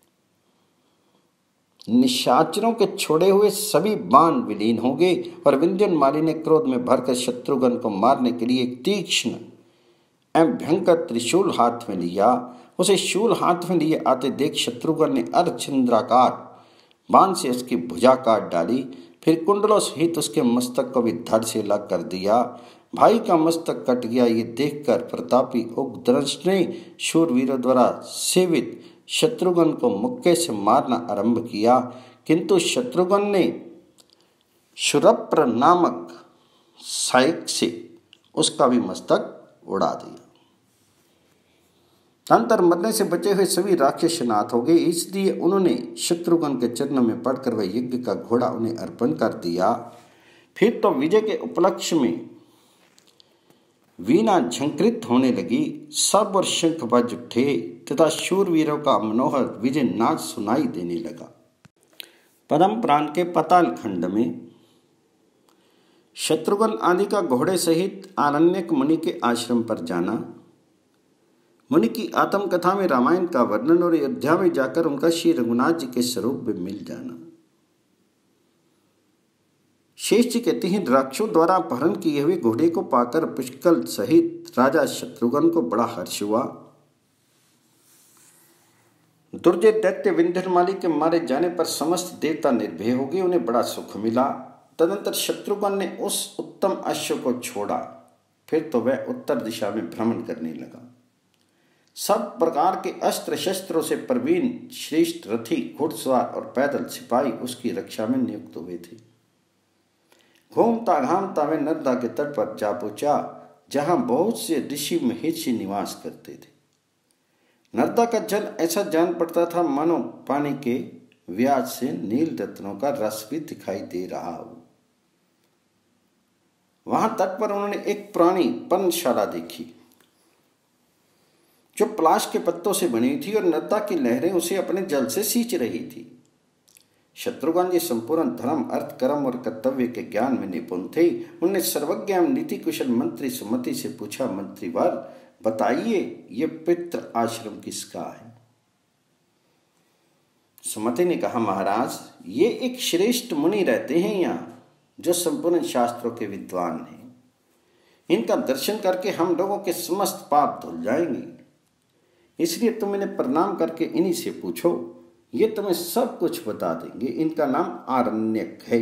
निशाचरों के छोड़े हुए सभी बाण विलीन हो गए और विंध्यन माली ने क्रोध में भरकर शत्रुघ्न को मारने के लिए एक तीक्ष्ण एवं भयंकर त्रिशूल हाथ में लिया। उसे शूल हाथ में लिए आते देख शत्रुघ्न ने अर्धचंद्राकार बाण से उसकी भुजा काट डाली, फिर कुंडलों सहित उसके मस्तक को भी धड़ से लग कर दिया। भाई का मस्तक कट गया ये देखकर प्रतापी उग्रदंश ने शूरवीरों द्वारा सेवित शत्रुघ्न को मुक्के से मारना आरंभ किया, किंतु शत्रुघ्न ने शूरप्र नामक सहायक से उसका भी मस्तक उड़ा दिया। अंतर मरने से बचे हुए सभी राक्षस नाथ हो गए, इसलिए उन्होंने शत्रुघ्न के चरणों में पड़कर वह यज्ञ का घोड़ा उन्हें अर्पण कर दिया। फिर तो विजय के उपलक्ष्य में वीणा झंकृत होने लगी, सब और शंख बज उठे तथा शूरवीरों का मनोहर विजय नाच सुनाई देने लगा। पद्म पुराण के पाताल खंड में शत्रुघ्न आदि का घोड़े सहित आरण्यक मुनि के आश्रम पर जाना, मुनि की आत्मकथा में रामायण का वर्णन और अयोध्या में जाकर उनका श्री रघुनाथ जी के स्वरूप में मिल जाना। शेष जी कहते हैं, राक्षसों द्वारा अपहरण किए हुए घोड़े को पाकर पुष्कल सहित राजा शत्रुघ्न को बड़ा हर्ष हुआ। दुर्जय दैत्य विंध्यमाली के मारे जाने पर समस्त देवता निर्भय हो गए, उन्हें बड़ा सुख मिला। तदंतर शत्रुघ्न ने उस उत्तम अश्व को छोड़ा, फिर तो वह उत्तर दिशा में भ्रमण करने लगा। सब प्रकार के अस्त्र शस्त्रों से प्रवीण श्रेष्ठ रथी, घुड़सवार और पैदल सिपाही उसकी रक्षा में नियुक्त हुए थे। घूमता घामता वे नर्मदा के तट पर जा पहुंचा, जहां बहुत से ऋषि महेशी निवास करते थे। नर्मदा का जल ऐसा जान पड़ता था मानो पानी के व्याज से नील रत्नों का रस भी दिखाई दे रहा हो। वहां तट पर उन्होंने एक पुरानी पर्णशाला देखी, जो पलाश के पत्तों से बनी थी और नर्मदा की लहरें उसे अपने जल से सींच रही थी। शत्रुघ्न जी संपूर्ण धर्म, अर्थ, कर्म और कर्तव्य के ज्ञान में निपुण थे। उन्होंने सर्वज्ञ एवं नीति कुशल मंत्री सुमति से पूछा, मंत्रीवर बताइए, ये पितृ आश्रम किसका है? सुमति ने कहा, महाराज ये एक श्रेष्ठ मुनि रहते हैं यहाँ, जो संपूर्ण शास्त्रों के विद्वान हैं। इनका दर्शन करके हम लोगों के समस्त पाप धुल जाएंगे, इसलिए तुम इन्हें प्रणाम करके इन्हीं से पूछो, ये तुम्हें सब कुछ बता देंगे। इनका नाम आरण्यक है।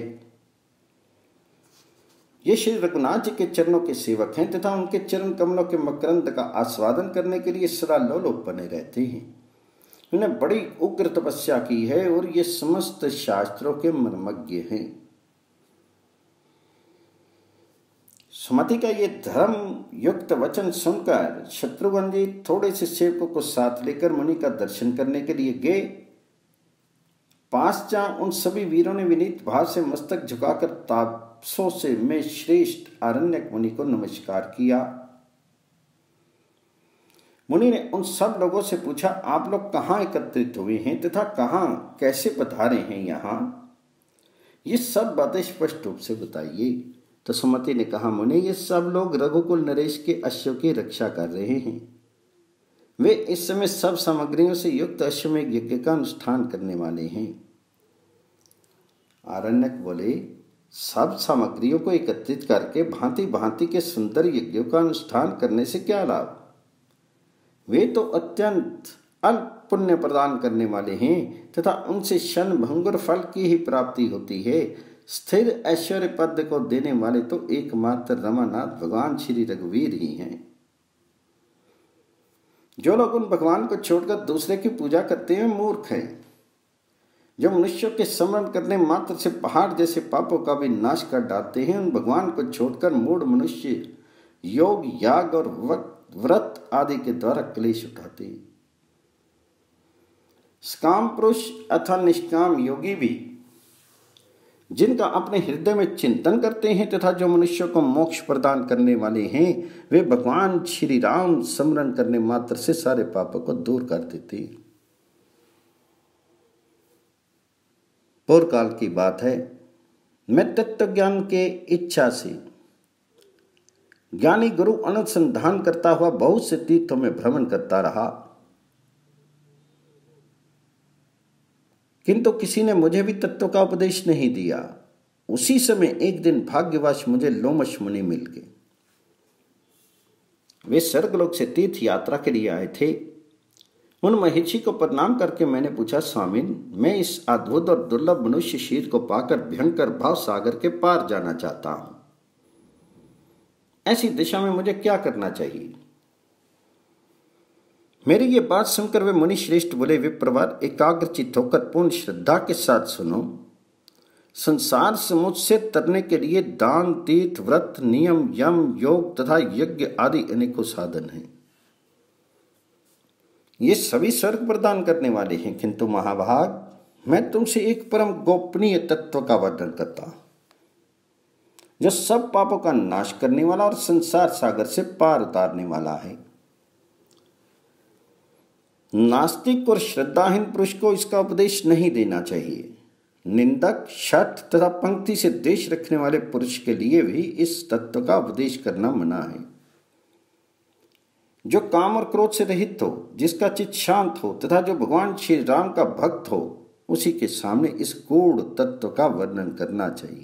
ये श्री रघुनाथ जी के चरणों के सेवक हैं तथा उनके चरण कमलों के मकरंद का आस्वादन करने के लिए सदा लोलोप बने रहते हैं। उन्हें बड़ी उग्र तपस्या की है और ये समस्त शास्त्रों के मर्मज्ञ हैं। सुमति का ये धर्म युक्त वचन सुनकर शत्रुघ्न जी थोड़े से सेवकों को साथ लेकर मुनि का दर्शन करने के लिए गए। पास जा उन सभी वीरों ने विनीत भाव से मस्तक झुकाकर तापसों से में श्रेष्ठ आरण्यक मुनि को नमस्कार किया। मुनि ने उन सब लोगों से पूछा, आप लोग कहाँ एकत्रित हुए हैं तथा कहाँ कैसे पधारे हैं यहाँ? ये सब बातें स्पष्ट रूप से बताइए। तो सुमति ने कहा, मुनि ये सब लोग रघुकुल नरेश के अश्व की रक्षा कर रहे हैं। वे इस समय सब सामग्रियों से युक्त अश्वमेध यज्ञ का अनुष्ठान करने वाले हैं। आरण्यक बोले, सब सामग्रियों को एकत्रित करके भांति भांति के सुंदर यज्ञों का अनुष्ठान करने से क्या लाभ? वे तो अत्यंत अल्प पुण्य प्रदान करने वाले हैं तथा उनसे क्षण भंगुर फल की ही प्राप्ति होती है। स्थिर ऐश्वर्य पद को देने वाले तो एकमात्र रमानाथ भगवान श्री रघुवीर ही हैं। जो लोग उन भगवान को छोड़कर दूसरे की पूजा करते हैं मूर्ख हैं। जो मनुष्यों के स्मरण करने मात्र से पहाड़ जैसे पापों का भी नाश कर डालते हैं, उन भगवान को छोड़कर मूढ़ मनुष्य योग, याग और व्रत आदि के द्वारा क्लेश उठाते हैं। काम पुरुष अथवा निष्काम योगी भी जिनका अपने हृदय में चिंतन करते हैं तथा जो मनुष्यों को मोक्ष प्रदान करने वाले हैं, वे भगवान श्री राम स्मरण करने मात्र से सारे पापों को दूर कर देते हैं। पूर्व काल की बात है, मैं तत्व ज्ञान के इच्छा से ज्ञानी गुरु अनुसंधान करता हुआ बहुत से तीर्थों में भ्रमण करता रहा, किंतु किसी ने मुझे भी तत्व का उपदेश नहीं दिया। उसी समय एक दिन भाग्यवश मुझे लोमश मुनि मिल गए। वे स्वर्गलोक से तीर्थ यात्रा के लिए आए थे। उन महर्षि को प्रणाम करके मैंने पूछा, स्वामिन, मैं इस अद्भुत और दुर्लभ मनुष्य शरीर को पाकर भयंकर भाव सागर के पार जाना चाहता हूं। ऐसी दिशा में मुझे क्या करना चाहिए? मेरी ये बात सुनकर वे मुनि श्रेष्ठ बोले, विप्रवर, एकाग्रचित्त होकर पूर्ण श्रद्धा के साथ सुनो। संसार समुद्र से तरने के लिए दान, तीर्थ, व्रत, नियम, यम, योग तथा यज्ञ आदि अनेकों साधन हैं। ये सभी स्वर्ग प्रदान करने वाले हैं, किंतु महाभाग, मैं तुमसे एक परम गोपनीय तत्व का वर्णन करता हूं, जो सब पापों का नाश करने वाला और संसार सागर से पार उतारने वाला है। नास्तिक और श्रद्धाहीन पुरुष को इसका उपदेश नहीं देना चाहिए। निंदक, शठ तथा पंक्ति से द्वेष रखने वाले पुरुष के लिए भी इस तत्व का उपदेश करना मना है। जो काम और क्रोध से रहित हो, जिसका चित्त शांत हो तथा जो भगवान श्री राम का भक्त हो, उसी के सामने इस गूढ़ तत्व का वर्णन करना चाहिए।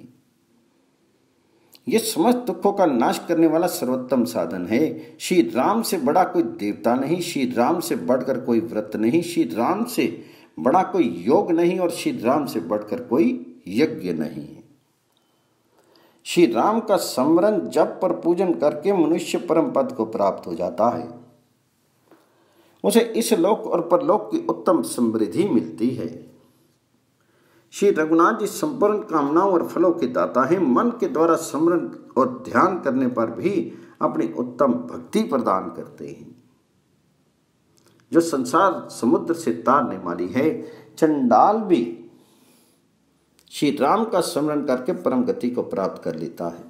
यह समस्त दुखों का नाश करने वाला सर्वोत्तम साधन है। श्री राम से बड़ा कोई देवता नहीं, श्री राम से बढ़कर कोई व्रत नहीं, श्री राम से बड़ा कोई योग नहीं और श्री राम से बढ़कर कोई यज्ञ नहीं है। श्री राम का स्मरण, जप पर पूजन करके मनुष्य परम पद को प्राप्त हो जाता है। उसे इस लोक और परलोक की उत्तम समृद्धि मिलती है। श्री रघुनाथ जी संपूर्ण कामनाओं और फलों के दाता हैं। मन के द्वारा स्मरण और ध्यान करने पर भी अपनी उत्तम भक्ति प्रदान करते हैं, जो संसार समुद्र से तारने वाली है। चंडाल भी श्री राम का स्मरण करके परम गति को प्राप्त कर लेता है।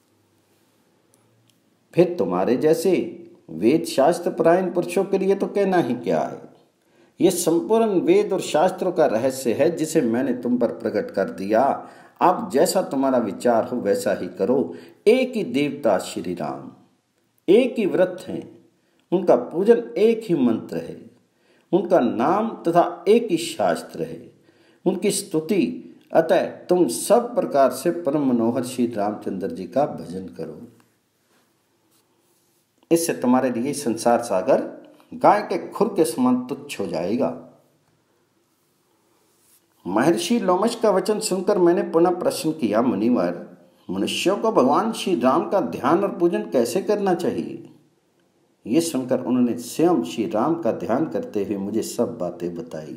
फिर तुम्हारे जैसे वेद शास्त्र परायण पुरुषों के लिए तो कहना ही क्या है। यह संपूर्ण वेद और शास्त्रों का रहस्य है, जिसे मैंने तुम पर प्रकट कर दिया। अब जैसा तुम्हारा विचार हो वैसा ही करो। एक ही देवता श्री राम, एक ही व्रत है, उनका पूजन एक ही मंत्र है, उनका नाम तथा एक ही शास्त्र है, उनकी स्तुति। अतः तुम सब प्रकार से परम मनोहर श्री रामचंद्र जी का भजन करो। इससे तुम्हारे लिए संसार सागर गाय के खुर के समान तुच्छ हो जाएगा। महर्षि लोमश का वचन सुनकर मैंने पुनः प्रश्न किया, मुनिवर, मनुष्यों को भगवान श्री राम का ध्यान और पूजन कैसे करना चाहिए? ये सुनकर उन्होंने स्वयं श्री राम का ध्यान करते हुए मुझे सब बातें बताई।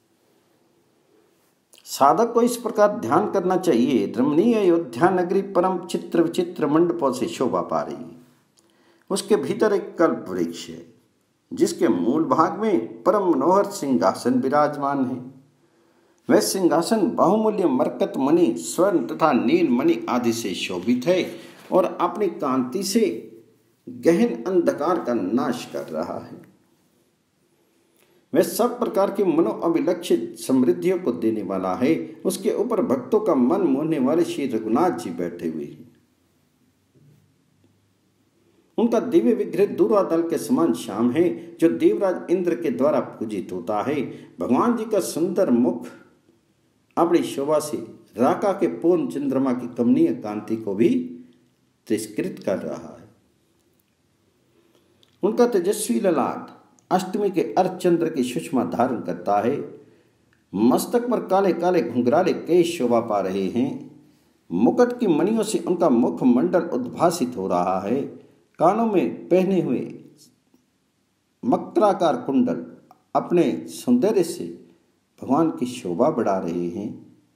साधक को इस प्रकार ध्यान करना चाहिए। रमणीय अयोध्या नगरी परम चित्र विचित्र मंडपों से शोभा पा रही है। उसके भीतर एक कल्प वृक्ष है, जिसके मूल भाग में परम मनोहर सिंहासन विराजमान है। वह सिंहासन बहुमूल्य मरकत मणि, स्वर्ण तथा नील मणि आदि से शोभित है और अपनी कांति से गहन अंधकार का नाश कर रहा है। वह सब प्रकार की मनोअभिलक्षित समृद्धियों को देने वाला है। उसके ऊपर भक्तों का मन मोहने वाले श्री रघुनाथ जी बैठे हुए हैं। उनका दिव्य विग्रह दूर्वादल के समान श्याम है, जो देवराज इंद्र के द्वारा पूजित होता है। भगवान जी का सुंदर मुख अपनी शोभा से राका के पूर्ण चंद्रमा की कमनीय कांति को भी तिरस्कृत कर रहा है। उनका तेजस्वी ललाट अष्टमी के अर्धचंद्र की सुषमा धारण करता है। मस्तक पर काले काले घुंघराले केश शोभा पा रहे हैं। मुकुट की मणियों से उनका मुख मंडल उद्भासित हो रहा है। कानों में पहने हुए मकराकार कुंडल अपने सौंदर्य से भगवान की शोभा बढ़ा रहे हैं।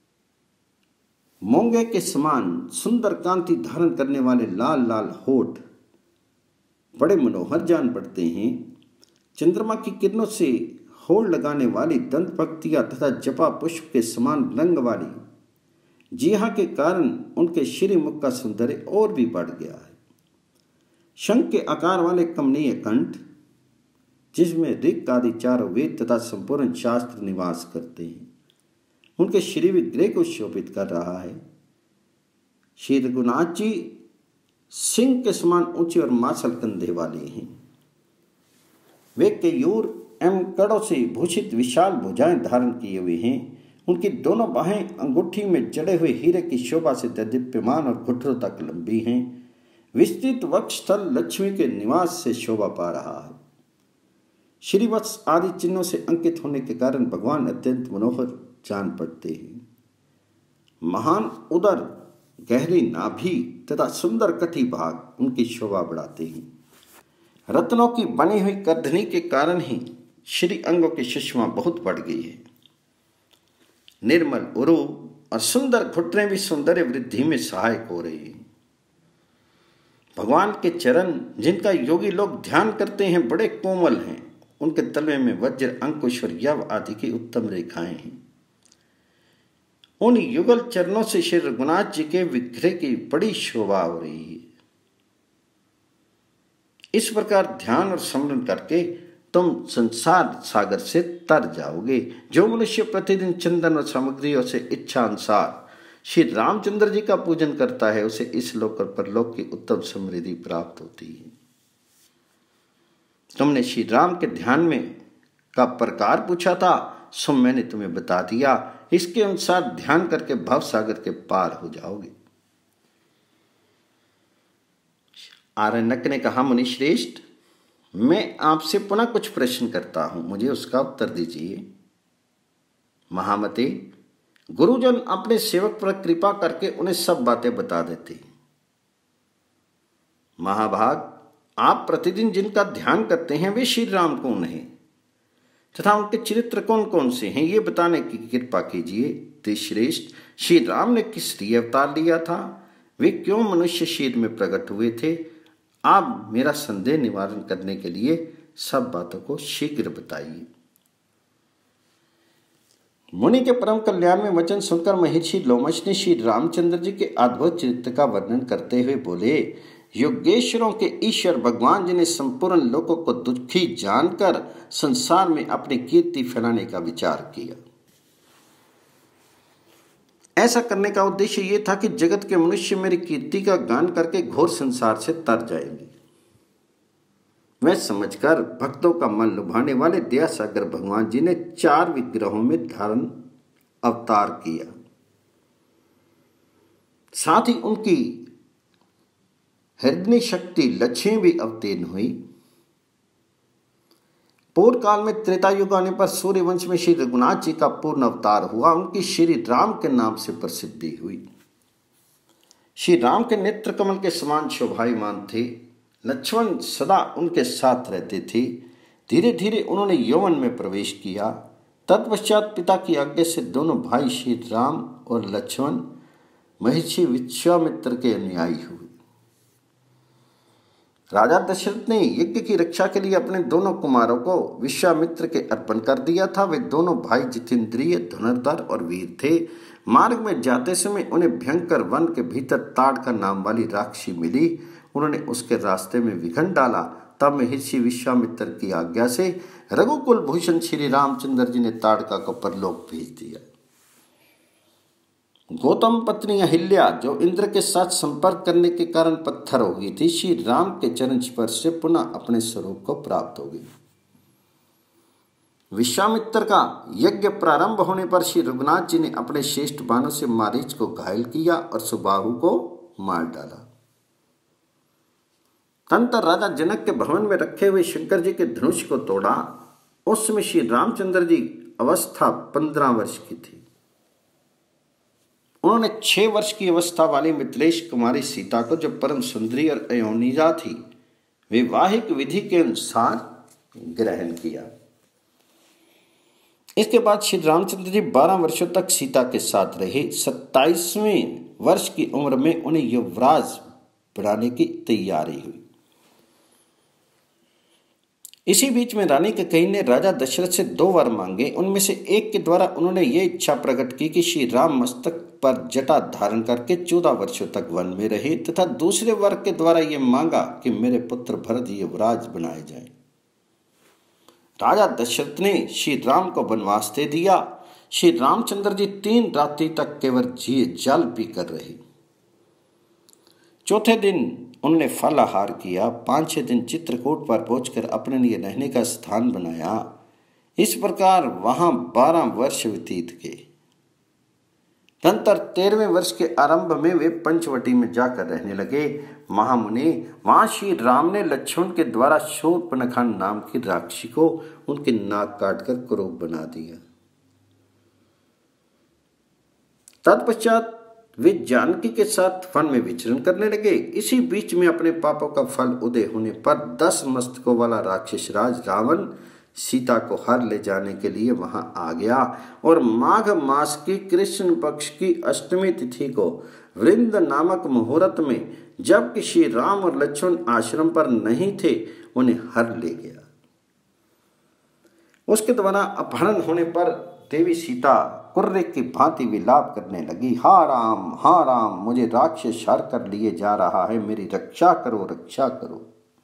मोंगे के समान सुंदर कांति धारण करने वाले लाल लाल होठ बड़े मनोहर जान पड़ते हैं। चंद्रमा की किरणों से होड़ लगाने वाली दंत पंक्तियां तथा जपा पुष्प के समान रंग वाली जिहा के कारण उनके श्रीमुख का सौंदर्य और भी बढ़ गया है। शंख के आकार वाले कमनीय कंठ, जिसमें ऋक् आदि चारों वेद तथा संपूर्ण शास्त्र निवास करते हैं, उनके श्री विग्रह को शोभित कर रहा है। श्री रघुनाथ जी सिंह के समान ऊंचे और मासल कंधे वाले हैं। वे केयूर एवं कड़ों से भूषित विशाल भुजाएं धारण किए हुए हैं। उनकी दोनों बाहें अंगूठी में जड़े हुए हीरे की शोभा से दीप्यमान और घुटनों तक लंबी हैं। विस्तृत वक्षस्थल लक्ष्मी के निवास से शोभा पा रहा है। श्रीवत्स आदि चिन्हों से अंकित होने के कारण भगवान अत्यंत मनोहर जान पड़ते हैं। महान उदर, गहरी नाभि तथा सुंदर कटी भाग उनकी शोभा बढ़ाते हैं। रत्नों की बनी हुई करधनी के कारण ही श्री अंगों की सुषमा बहुत बढ़ गई है। निर्मल उरु और सुंदर घुटने भी सौंदर्य वृद्धि में सहायक हो रही है। भगवान के चरण, जिनका योगी लोग ध्यान करते हैं, बड़े कोमल हैं। उनके तलवे में वज्र, अंकुश और यव आदि की उत्तम रेखाएं हैं। उन युगल चरणों से श्री रघुनाथ जी के विग्रह की बड़ी शोभा हो रही है। इस प्रकार ध्यान और स्मरण करके तुम संसार सागर से तर जाओगे। जो मनुष्य प्रतिदिन चंदन और सामग्रियों से इच्छा अनुसार श्री रामचंद्र जी का पूजन करता है, उसे इस लोक और परलोक की उत्तम समृद्धि प्राप्त होती है। तुमने श्री राम के ध्यान में का प्रकार पूछा था, सो मैंने तुम्हें बता दिया। इसके अनुसार ध्यान करके भव सागर के पार हो जाओगे। आरण्यक ने कहा, मुनि श्रेष्ठ, मैं आपसे पुनः कुछ प्रश्न करता हूं, मुझे उसका उत्तर दीजिए। महामते, गुरुजन अपने सेवक पर कृपा करके उन्हें सब बातें बता देते। महाभाग, आप प्रतिदिन जिनका ध्यान करते हैं वे श्री राम कौन हैं तथा उनके चरित्र कौन कौन से हैं, ये बताने की कृपा कीजिए। ते श्रेष्ठ, श्री राम ने किस लिए अवतार लिया था, वे क्यों मनुष्य शरीर में प्रकट हुए थे, आप मेरा संदेह निवारण करने के लिए सब बातों को शीघ्र बताइए। मुनि के परम कल्याण में वचन सुनकर महर्षि लोमश ने श्री रामचंद्र जी के अद्भुत चरित्र का वर्णन करते हुए बोले, योगेश्वरों के ईश्वर भगवान जी ने संपूर्ण लोगों को दुखी जानकर संसार में अपनी कीर्ति फैलाने का विचार किया। ऐसा करने का उद्देश्य यह था कि जगत के मनुष्य मेरी कीर्ति का गान करके घोर संसार से तर जाएंगे। वह समझकर भक्तों का मन लुभाने वाले दया सागर भगवान जी ने चार विग्रहों में धारण अवतार किया। साथ ही उनकी हृदय शक्ति लक्ष्मी भी अवतीर्ण हुई। पूर्व काल में त्रेता युग आने पर सूर्य वंश में श्री रघुनाथ जी का पूर्ण अवतार हुआ। उनकी श्री राम के नाम से प्रसिद्धि हुई। श्री राम के नेत्र कमल के समान शोभायमान थे। लक्ष्मण सदा उनके साथ रहते थे। धीरे धीरे उन्होंने यौवन में प्रवेश किया। तत्पश्चात पिता की आज्ञा से दोनों भाई श्री राम और लक्ष्मण महर्षि विश्वामित्र के अनुयायी हुए। राजा दशरथ ने यज्ञ की रक्षा के लिए अपने दोनों कुमारों को विश्वामित्र के अर्पण कर दिया था। वे दोनों भाई जितेंद्रिय, धनुर्धर और वीर थे। मार्ग में जाते समय उन्हें भयंकर वन के भीतर ताड़का नाम वाली राक्षसी मिली। उन्होंने उसके रास्ते में विघन डाला। तब महर्षि विश्वामित्र की आज्ञा से रघुकुल भूषण श्री रामचंद्र जी ने ताड़का को परलोक भेज दिया। गौतम पत्नी अहिल्या, जो इंद्र के साथ संपर्क करने के कारण पत्थर हो गई थी, श्री राम के चरण स्पर्श से पुनः अपने स्वरूप को प्राप्त हो गई। विश्वामित्र का यज्ञ प्रारंभ होने पर श्री रघुनाथ जी ने अपने श्रेष्ठ बाणों से मारीच को घायल किया और सुबाहु को मार डाला। तंत्र राजा जनक के भवन में रखे हुए शंकर जी के धनुष को तोड़ा। उस समय श्री रामचंद्र जी अवस्था पंद्रह वर्ष की थी। उन्होंने छह वर्ष की अवस्था वाली मिथिलेश कुमारी सीता को, जो परम सुंदरी और अयोनिजा थी, वैवाहिक विधि के अनुसार ग्रहण किया। इसके बाद श्री रामचंद्र जी बारह वर्षों तक सीता के साथ रहे। सत्ताईसवें वर्ष की उम्र में उन्हें युवराज बनाने की तैयारी हुई। इसी बीच में रानी कैकेयी ने राजा दशरथ से दो वर मांगे। उनमें से एक के द्वारा उन्होंने ये इच्छा प्रकट की कि श्री राम मस्तक पर जटा धारण करके चौदह वर्षों तक वन में रहे, तथा दूसरे वर के द्वारा ये मांगा कि मेरे पुत्र भरत युवराज बनाए जाए। राजा दशरथ ने श्री राम को वनवास दे दिया। श्री रामचंद्र जी तीन रात्रि तक केवल जिए जल पीकर रहे। चौथे दिन उन्होंने फलाहार किया। पांच छह दिन चित्रकूट पर पहुंचकर अपने लिए रहने का स्थान बनाया। इस प्रकार वहां बारह वर्ष व्यतीत किए। तदंतर तेरहवें वर्ष के आरंभ में वे पंचवटी में जाकर रहने लगे। महामुनि, वहां श्री राम ने लक्ष्मण के द्वारा शूर्पणखा नाम की राक्षसी को उनके नाक काटकर क्रूर बना दिया। तत्पश्चात वे जानकी के साथ वन में विचरण करने लगे। इसी बीच में अपने पापों का फल उदय होने पर दस मस्तकों वाला राक्षस राज रावण सीता को हर ले जाने के लिए वहां आ गया और माघ मास की कृष्ण पक्ष की अष्टमी तिथि को वृंद नामक मुहूर्त में, जबकि श्री राम और लक्ष्मण आश्रम पर नहीं थे, उन्हें हर ले गया। उसके द्वारा अपहरण होने पर देवी सीता कुर्रे की भांति विलाप करने लगी। हा राम, हा राम, मुझे राक्षस हर कर लिए जा रहा है, मेरी रक्षा करो, रक्षा करो।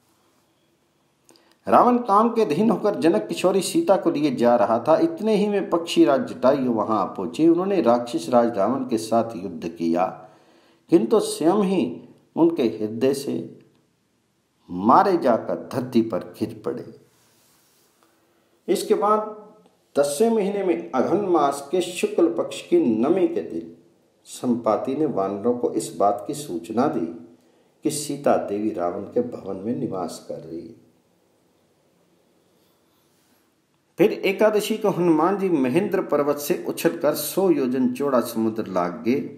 रावण काम के अधीन होकर जनक किशोरी सीता को लिए जा रहा था। इतने ही में पक्षीराज जटायु वहां पहुंचे। उन्होंने राक्षस राज रावण के साथ युद्ध किया, किंतु स्वयं ही उनके हृदय से मारे जाकर धरती पर गिर पड़े। इसके बाद दसवें महीने में अघन मास के शुक्ल पक्ष की नवमी के दिन संपाति ने वानरों को इस बात की सूचना दी कि सीता देवी रावण के भवन में निवास कर रही है। फिर एकादशी को हनुमान जी महेंद्र पर्वत से उछलकर सौ योजन चौड़ा समुद्र लाग गए।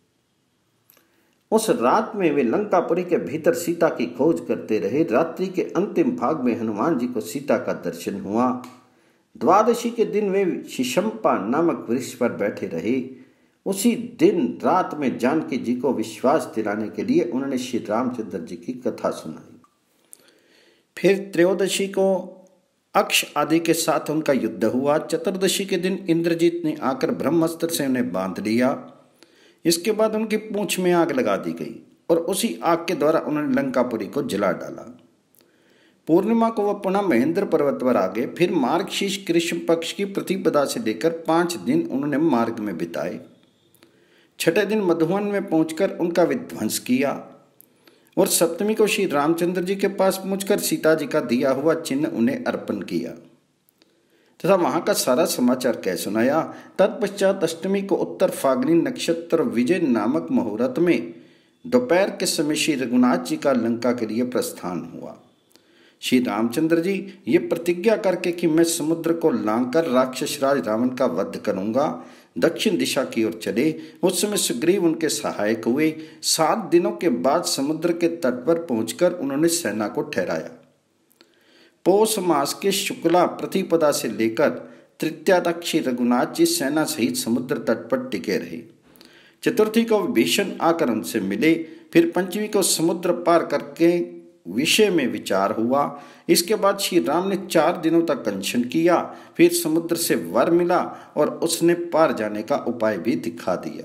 उस रात में वे लंकापुरी के भीतर सीता की खोज करते रहे। रात्रि के अंतिम भाग में हनुमान जी को सीता का दर्शन हुआ। द्वादशी के दिन वे शिशंपा नामक वृक्ष पर बैठे रहे। उसी दिन रात में जानकी जी को विश्वास दिलाने के लिए उन्होंने श्री रामचंद्र जी की कथा सुनाई। फिर त्रयोदशी को अक्ष आदि के साथ उनका युद्ध हुआ। चतुर्दशी के दिन इंद्रजीत ने आकर ब्रह्मास्त्र से उन्हें बांध लिया। इसके बाद उनकी पूंछ में आग लगा दी गई और उसी आग के द्वारा उन्होंने लंकापुरी को जला डाला। पूर्णिमा को वह पुनः महेंद्र पर्वत पर आ गए। फिर मार्गशीर्ष कृष्ण पक्ष की प्रतिपदा से लेकर पांच दिन उन्होंने मार्ग में बिताए। छठे दिन मधुवन में पहुंचकर उनका विध्वंस किया और सप्तमी को श्री रामचंद्र जी के पास पहुंचकर सीता जी का दिया हुआ चिन्ह उन्हें अर्पण किया तथा वहां का सारा समाचार कह सुनाया। तत्पश्चात अष्टमी को उत्तर फागनी नक्षत्र विजय नामक मुहूर्त में दोपहर के समय श्री रघुनाथ जी का लंका के लिए प्रस्थान हुआ। श्री रामचंद्र जी ये प्रतिज्ञा करके कि मैं समुद्र को लांघकर राक्षस राज रावण का वध करूंगा, दक्षिण दिशा की ओर चले। उस समय सुग्रीव उनके सहायक हुए। सात दिनों के बाद समुद्र के तट पर पहुंचकर उन्होंने सेना को ठहराया। पौष मास के शुक्ला प्रतिपदा से लेकर तृतीया तक श्री रघुनाथ जी सेना सहित समुद्र तट पर टिके रहे। चतुर्थी को विभीषण आकर उनसे मिले। फिर पंचमी को समुद्र पार करके विषय में विचार हुआ। इसके बाद श्री राम ने चार दिनों तक अनशन किया। फिर समुद्र से वर मिला और उसने पार जाने का उपाय भी दिखा दिया।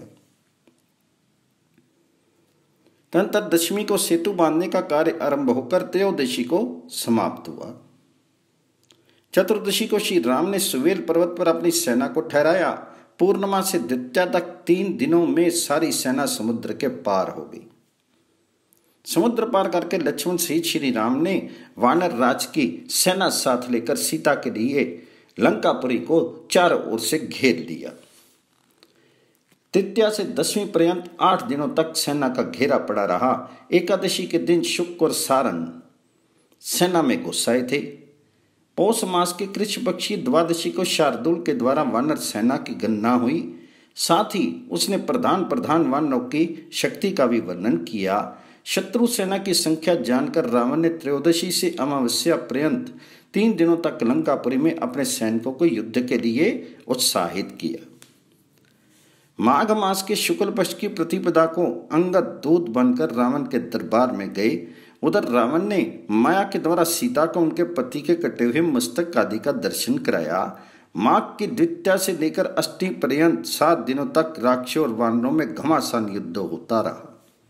तदनंतर दशमी को सेतु बांधने का कार्य आरंभ होकर त्रयोदशी को समाप्त हुआ। चतुर्दशी को श्री राम ने सुवेल पर्वत पर अपनी सेना को ठहराया। पूर्णिमा से द्वितीया तक तीन दिनों में सारी सेना समुद्र के पार हो गई। समुद्र पार करके लक्ष्मण सहित श्री राम ने वानर राज की सेना साथ लेकर सीता के लिए लंकापुरी को चारों ओर से घेर लिया। तृतीया से दसवीं पर्यंत आठ दिनों तक सेना का घेरा पड़ा रहा। एकादशी के दिन शुक्र और सारंग सेना में घुस आए थे। पौष मास के कृष्ण पक्ष की द्वादशी को शार्दुल के द्वारा वानर सेना की गणना हुई। साथ ही उसने प्रधान प्रधान वानरों की शक्ति का भी वर्णन किया। शत्रु सेना की संख्या जानकर रावण ने त्रयोदशी से अमावस्या पर्यंत तीन दिनों तक लंकापुरी में अपने सैनिकों को युद्ध के लिए उत्साहित किया। माघ मास के शुक्ल पक्ष की प्रतिपदा को अंगद दूत बनकर रावण के दरबार में गए। उधर रावण ने माया के द्वारा सीता को उनके पति के कटे हुए मस्तक आदि का दर्शन कराया। माघ की द्वितीया से लेकर अष्टमी पर्यंत सात दिनों तक राक्षसों और वानरों में घमासान युद्ध होता रहा।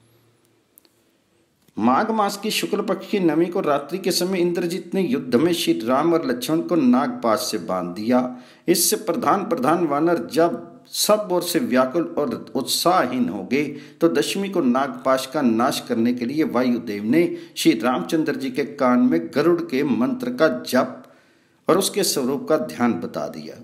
माघ मास की शुक्ल पक्ष की नवमी को रात्रि के समय इंद्रजीत ने युद्ध में श्री राम और लक्ष्मण को नागपाश से बांध दिया। इससे प्रधान प्रधान वानर जब सब ओर से व्याकुल और उत्साहहीन हो गए तो दशमी को नागपाश का नाश करने के लिए वायुदेव ने श्री रामचंद्र जी के कान में गरुड़ के मंत्र का जप और उसके स्वरूप का ध्यान बता दिया।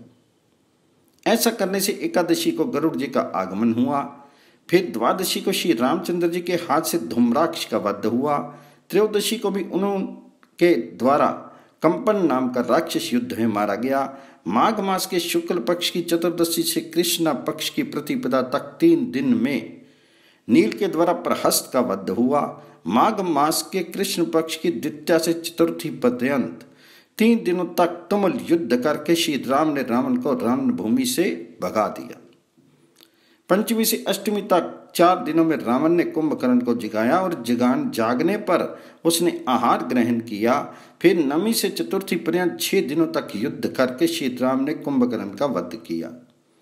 ऐसा करने से एकादशी को गरुड़ जी का आगमन हुआ। फिर द्वादशी को श्री रामचंद्र जी के हाथ से धूम्राक्ष का वध हुआ। त्रयोदशी को भी उनके द्वारा कंपन नाम का राक्षस युद्ध में मारा गया। माघ मास के शुक्ल पक्ष की चतुर्दशी से कृष्ण पक्ष की प्रतिपदा तक तीन दिन में नील के द्वारा प्रहस्त का वध हुआ। माघ मास के कृष्ण पक्ष की द्वितीया से चतुर्थी पर्यंत तीन दिनों तक तुमुल युद्ध करके श्री राम ने रावण को रणभूमि से भगा दिया। पंचमी से अष्टमी तक चार दिनों में रावण ने कुंभकर्ण को जगाया और जगान जागने पर उसने आहार ग्रहण किया। फिर नवमी से चतुर्थी पर्यंत छह दिनों तक युद्ध करके श्री राम ने कुंभकर्ण का वध किया।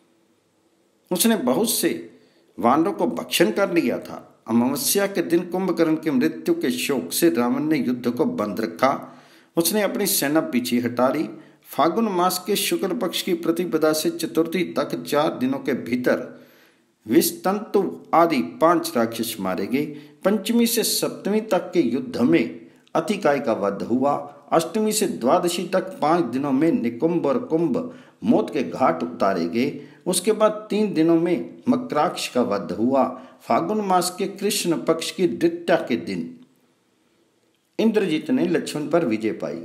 उसने बहुत से वानरों को भक्षण कर लिया था। अमावस्या के दिन कुंभकर्ण की मृत्यु के शोक से रावण ने युद्ध को बंद रखा। उसने अपनी सेना पीछे हटा ली। फागुन मास के शुक्ल पक्ष की प्रतिपदा से चतुर्थी तक चार दिनों के भीतर विस्तंतु आदि पांच राक्षस मारे गए। पंचमी से सप्तमी तक के युद्ध में अतिकाय का वध हुआ। अष्टमी से द्वादशी तक पांच दिनों में निकुंभ और कुंभ मौत के घाट उतारे गए। उसके बाद तीन दिनों में मकराक्ष का वध हुआ। फागुन मास के कृष्ण पक्ष की द्वितीया के दिन इंद्रजीत ने लक्ष्मण पर विजय पाई।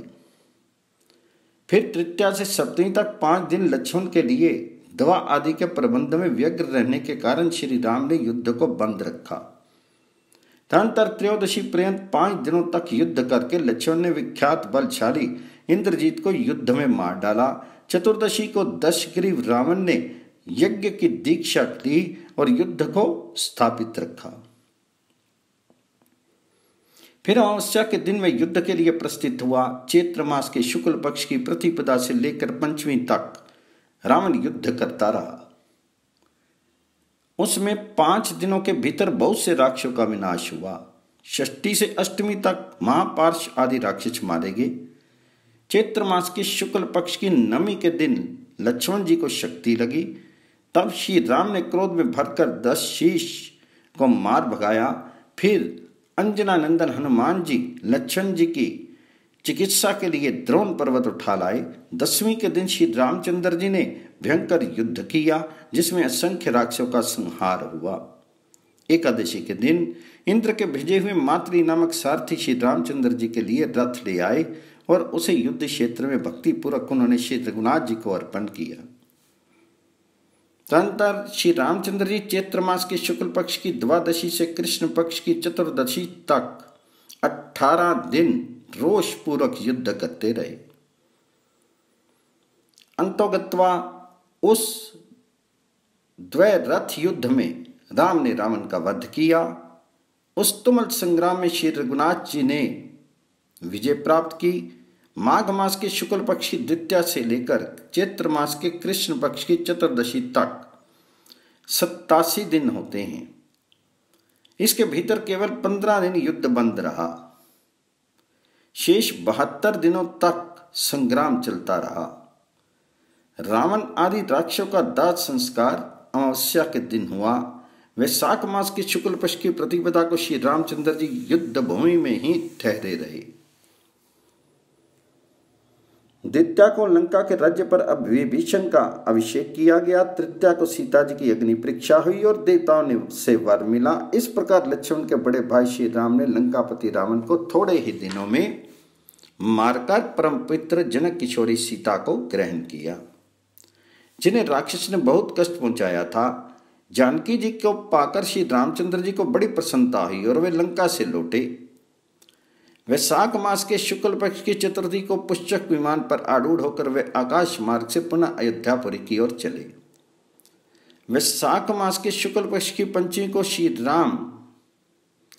फिर तृतीया से सप्तमी तक पांच दिन लक्ष्मण के लिए दवा आदि के प्रबंध में व्यग्र रहने के कारण श्री राम ने युद्ध को बंद रखा। तदनंतर त्रयोदशी पर्यंत पांच दिनों तक युद्ध करके लक्ष्मण ने विख्यात बलशाली इंद्रजीत को युद्ध में मार डाला। चतुर्दशी को दशग्रीव रावण ने यज्ञ की दीक्षा ली और युद्ध को स्थापित रखा। फिर अमावस्या के दिन में युद्ध के लिए प्रस्थित हुआ। चैत्र मास के शुक्ल पक्ष की प्रतिपदा से लेकर पंचमी तक रावण युद्ध करता रहा। उसमें पांच दिनों के भीतर बहुत से राक्षसों का विनाश हुआ। षष्ठी से अष्टमी तक महापार्श आदि राक्षस मारे गए। चैत्र मास के शुक्ल पक्ष की नवमी के दिन लक्ष्मण जी को शक्ति लगी। तब श्री राम ने क्रोध में भरकर दस शीश को मार भगाया। फिर अंजना नंदन हनुमान जी लक्ष्मण जी की चिकित्सा के लिए द्रोण पर्वत उठा लाए। दसवीं के दिन श्री रामचंद्र जी ने भयंकर युद्ध किया जिसमें असंख्य राक्षसों का संहार हुआ। एकादशी के दिन इंद्र के भेजे हुए मातृ नामक सारथी श्री रामचंद्र जी के लिए रथ ले आए और उसे युद्ध क्षेत्र में भक्ति पूर्वक उन्होंने श्री रघुनाथ जी को अर्पण किया। तदनंतर श्री रामचंद्र जी चैत्र मास के शुक्ल पक्ष की द्वादशी से कृष्ण पक्ष की चतुर्दशी तक अठारह दिन रोष पूर्वक युद्ध करते रहे। अंतोगत्वा उस द्वैरथ युद्ध में राम ने रावण का वध किया। उस तुमुल संग्राम में श्री रघुनाथ जी ने विजय प्राप्त की। माघ मास के शुक्ल पक्ष की द्वितीया से लेकर चैत्र मास के कृष्ण पक्ष की चतुर्दशी तक सत्तासी दिन होते हैं। इसके भीतर केवल पंद्रह दिन युद्ध बंद रहा। शेष बहत्तर दिनों तक संग्राम चलता रहा। रावण आदि राक्षसों का दाह संस्कार अमावस्या के दिन हुआ। वैशाख मास के शुक्ल पक्ष की प्रतिपदा को श्री रामचंद्र जी युद्ध भूमि में ही ठहरे रहे। द्वितीया को लंका के राज्य पर अब विभीषण का अभिषेक किया गया। तृतीया को सीता जी की अग्नि परीक्षा हुई और देवताओं ने से वर मिला। इस प्रकार लक्ष्मण के बड़े भाई श्री राम ने लंकापति रावण को थोड़े ही दिनों में मारकर परम पवित्र जनक किशोरी सीता को ग्रहण किया, जिन्हें राक्षस ने बहुत कष्ट पहुंचाया था। जानकी जी को पाकर श्री रामचंद्र जी को बड़ी प्रसन्नता हुई और वे लंका से लौटे। वैशाख मास के शुक्ल पक्ष की चतुर्थी को पुष्पक विमान पर आरूढ़ होकर वे आकाश मार्ग से पुनः अयोध्यापुरी की ओर चले। वैशाख मास के शुक्ल पक्ष की पंचमी को श्री राम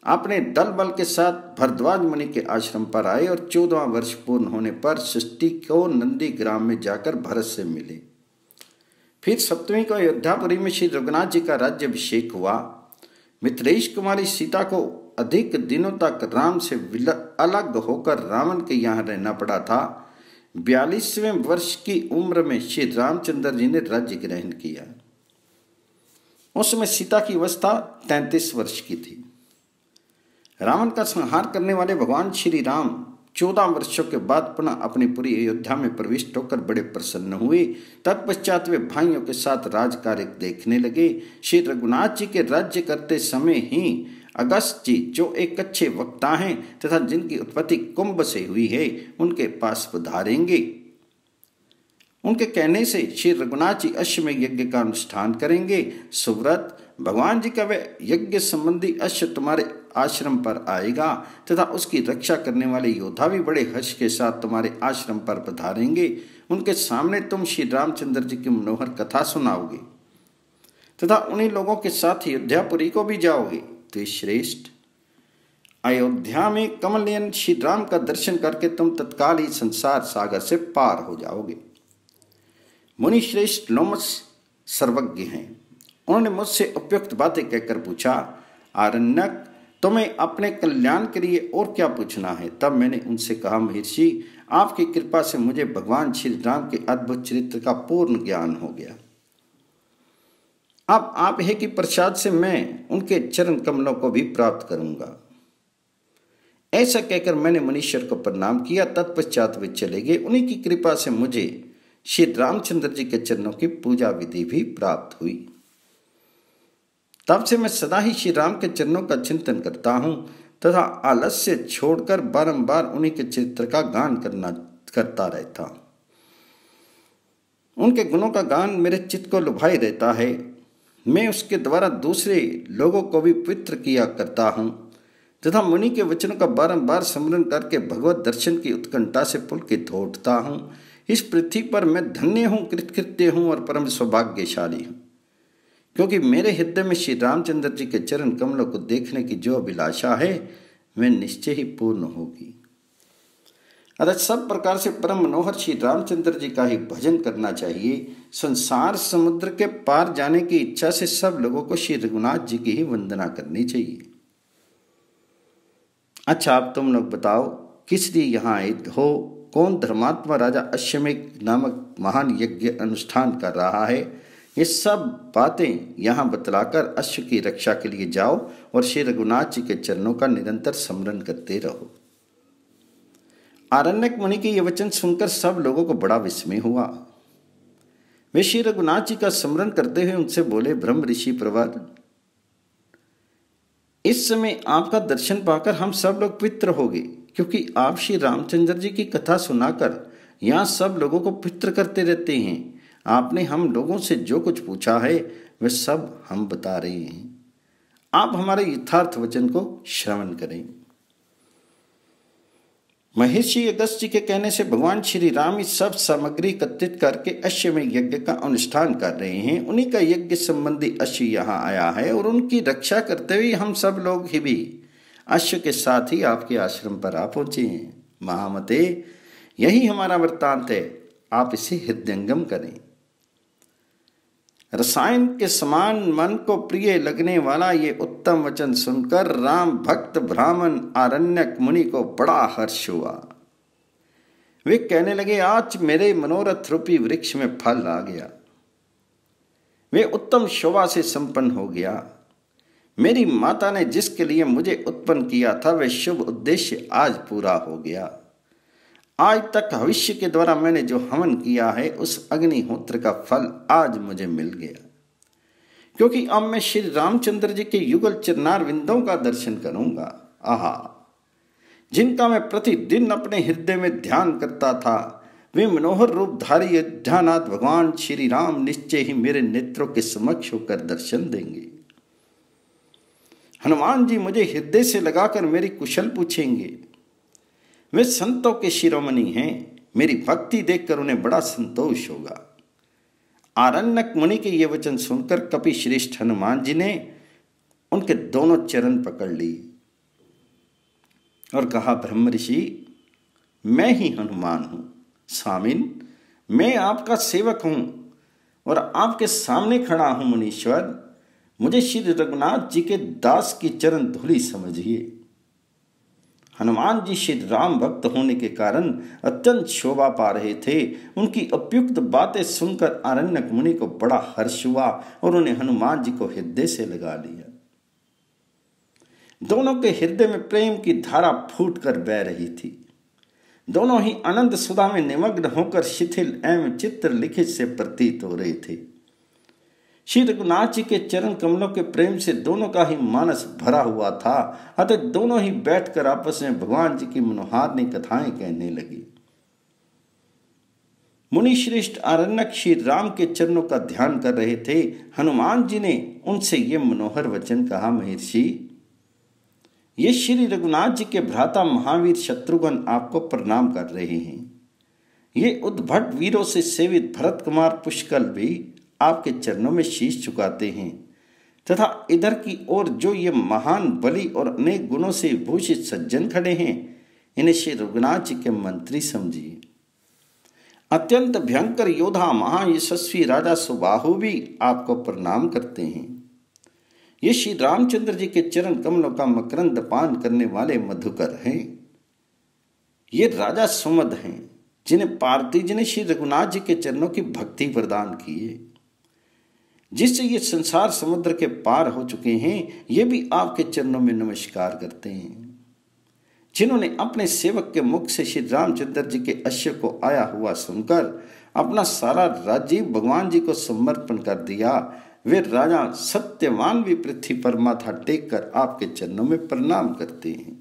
अपने दल बल के साथ भरद्वाज मुनि के आश्रम पर आए और चौदहवां वर्ष पूर्ण होने पर सृष्टि को नंदी ग्राम में जाकर भरत से मिले। फिर सप्तमी को अयोध्यापुरी में श्री रघुनाथ जी का राज्याभिषेक हुआ। मिथिलेश कुमारी सीता को अधिक दिनों तक राम से अलग होकर रावण के यहाँ रहना पड़ा था। बयालीसवें वर्ष की उम्र में श्री रामचंद्र जी ने राज्य ग्रहण किया। उसमें सीता की अवस्था तैंतीस वर्ष की थी। रावण का संहार करने वाले भगवान श्री राम चौदह वर्षों के बाद पुनः अपनी पूरी अयोध्या में प्रविष्ट होकर बड़े प्रसन्न हुए। तत्पश्चात वे भाइयों के साथ राज कार्य देखने लगे। श्री रघुनाथ जी के राज्य करते समय ही अगस्त जी, जो एक अच्छे वक्ता हैं तथा जिनकी उत्पत्ति कुंभ से हुई है, उनके पास पधारेंगे। उनके कहने से श्री रघुनाथ जी अश्वमेध यज्ञ का अनुष्ठान करेंगे। सुव्रत, भगवान जी का वह यज्ञ संबंधी अश्व तुम्हारे आश्रम पर आएगा तथा उसकी रक्षा करने वाले योद्धा भी बड़े हर्ष के साथ तुम्हारे आश्रम पर पधारेंगे। उनके सामने तुम श्री रामचंद्र जी की मनोहर कथा सुनाओगे तथा उन्हीं लोगों के साथ अयोध्यापुरी को भी जाओगे। तो श्रेष्ठ, अयोध्या में कमलनयन श्री राम का दर्शन करके तुम तत्काल ही संसार सागर से पार हो जाओगे। मुनि श्रेष्ठ लोमस सर्वज्ञ हैं। उन्होंने मुझसे उपयुक्त बातें कहकर पूछा, आरण्यक, तुम्हें अपने कल्याण के लिए और क्या पूछना है? तब मैंने उनसे कहा, महर्षि, आपकी कृपा से मुझे भगवान श्री राम के अद्भुत चरित्र का पूर्ण ज्ञान हो गया। अब आप है कि प्रसाद से मैं उनके चरण कमलों को भी प्राप्त करूंगा। ऐसा कहकर मैंने मुनीश्वर को प्रणाम किया। तत्पश्चात वे चले गए। उन्हीं की कृपा से मुझे श्री रामचंद्र जी के चरणों की पूजा विधि भी प्राप्त हुई। तब से मैं सदा ही श्री राम के चरणों का चिंतन करता हूं तथा आलस्य छोड़कर बारंबार उन्हीं के चरित्र का गान करना करता रहता हूं। उनके गुणों का गान मेरे चित्त को लुभाए रहता है। मैं उसके द्वारा दूसरे लोगों को भी पवित्र किया करता हूं तथा मुनि के वचनों का बारंबार स्मरण करके भगवत दर्शन की उत्कंठा से पुलकित हो उठता हूं। इस पृथ्वी पर मैं धन्य हूं, कृतकृत्य हूं और परम सौभाग्यशाली हूं, क्योंकि मेरे हृदय में श्री रामचंद्र जी के चरण कमलों को देखने की जो अभिलाषा है, वह निश्चय ही पूर्ण होगी। अतः सब प्रकार से परम मनोहर श्री रामचंद्र जी का ही भजन करना चाहिए। संसार समुद्र के पार जाने की इच्छा से सब लोगों को श्री रघुनाथ जी की ही वंदना करनी चाहिए। अच्छा, अब तुम लोग बताओ, किस लिए यहाँ आए हो? कौन धर्मात्मा राजा अश्वमेध नामक महान यज्ञ अनुष्ठान कर रहा है? ये सब बातें यहाँ बतलाकर अश्व की रक्षा के लिए जाओ और श्री रघुनाथ जी के चरणों का निरंतर स्मरण करते रहो। आरण्यक मुनि के ये वचन सुनकर सब लोगों को बड़ा विस्मय हुआ। वे श्री रघुनाथ जी का स्मरण करते हुए उनसे बोले, ब्रह्म ऋषि प्रवर, इस समय आपका दर्शन पाकर हम सब लोग पवित्र हो गए, क्योंकि आप श्री रामचंद्र जी की कथा सुनाकर यहाँ सब लोगों को पवित्र करते रहते हैं। आपने हम लोगों से जो कुछ पूछा है वह सब हम बता रहे हैं। आप हमारे यथार्थ वचन को श्रवण करें। महर्षि अगस्त जी के कहने से भगवान श्री राम इस सब सामग्री एकत्रित करके अश्वमेध यज्ञ का अनुष्ठान कर रहे हैं। उन्हीं का यज्ञ संबंधी अश्व यहाँ आया है और उनकी रक्षा करते हुए हम सब लोग ही भी अश्व के साथ ही आपके आश्रम पर आ पहुंचे हैं। महामते, यही हमारा वृत्तांत है, आप इसे हृदयंगम करें। रसायन के समान मन को प्रिय लगने वाला ये उत्तम वचन सुनकर राम भक्त ब्राह्मण आरण्यक मुनि को बड़ा हर्ष हुआ। वे कहने लगे, आज मेरे मनोरथ रूपी वृक्ष में फल आ गया, वे उत्तम शोभा से संपन्न हो गया। मेरी माता ने जिसके लिए मुझे उत्पन्न किया था वह शुभ उद्देश्य आज पूरा हो गया। आज तक भविष्य के द्वारा मैंने जो हवन किया है उस अग्निहोत्र का फल आज मुझे मिल गया, क्योंकि अब मैं श्री रामचंद्र जी के युगल चरणार विंदों का दर्शन करूंगा। आहा, जिनका मैं प्रतिदिन अपने हृदय में ध्यान करता था, वे मनोहर रूपधारी अयोध्यानाथ भगवान श्री राम निश्चय ही मेरे नेत्रों के समक्ष होकर दर्शन देंगे। हनुमान जी मुझे हृदय से लगाकर मेरी कुशल पूछेंगे। वे संतों के शिरोमणि हैं, मेरी भक्ति देखकर उन्हें बड़ा संतोष होगा। आरण्यक मुनि के ये वचन सुनकर कपि श्रेष्ठ हनुमान जी ने उनके दोनों चरण पकड़ लिए और कहा, ब्रह्म ऋषि, मैं ही हनुमान हूं। स्वामिन, मैं आपका सेवक हूं और आपके सामने खड़ा हूं। मुनीश्वर, मुझे श्री रघुनाथ जी के दास की चरण धूलि समझिए। हनुमान जी श्री राम भक्त होने के कारण अत्यंत शोभा पा रहे थे। उनकी उपयुक्त बातें सुनकर आरण्यक मुनि को बड़ा हर्ष हुआ और उन्हें हनुमान जी को हृदय से लगा लिया। दोनों के हृदय में प्रेम की धारा फूटकर बह रही थी। दोनों ही आनंद सुधा में निमग्न होकर शिथिल एवं चित्र लिखित से प्रतीत हो रहे थे। श्री रघुनाथ जी के चरण कमलों के प्रेम से दोनों का ही मानस भरा हुआ था। अतः दोनों ही बैठकर आपस में भगवान जी की मनोहारिणी कथाएं कहने लगी। मुनि श्रेष्ठ आरण्यक श्री राम के चरणों का ध्यान कर रहे थे। हनुमान जी ने उनसे ये मनोहर वचन कहा, महर्षि, ये श्री रघुनाथ जी के भ्राता महावीर शत्रुघ्न आपको प्रणाम कर रहे हैं। ये उद्भट वीरों से सेवित भरत कुमार पुष्कल भी आपके चरणों में शीश झुकाते हैं तथा इधर की ओर जो ये महान बलि और अनेक गुणों से भूषित सज्जन खड़े हैं, इन्हें श्री रघुनाथ जी के मंत्री समझिए। अत्यंत भयंकर योद्धा महायशस्वी राजा सुबाहु भी आपको प्रणाम करते हैं। ये श्री रामचंद्र जी के चरण कमलों का मकरंद पान करने वाले मधुकर हैं। ये राजा सुमद हैं, जिन्हें पार्वती जी ने श्री रघुनाथ जी के चरणों की भक्ति प्रदान की है, जिससे ये संसार समुद्र के पार हो चुके हैं। ये भी आपके चरणों में नमस्कार करते हैं। जिन्होंने अपने सेवक के मुख से श्री रामचंद्र जी के अश्व को आया हुआ सुनकर अपना सारा राज्य भगवान जी को समर्पण कर दिया, वे राजा सत्यवान भी पृथ्वी पर माथा टेक कर आपके चरणों में प्रणाम करते हैं।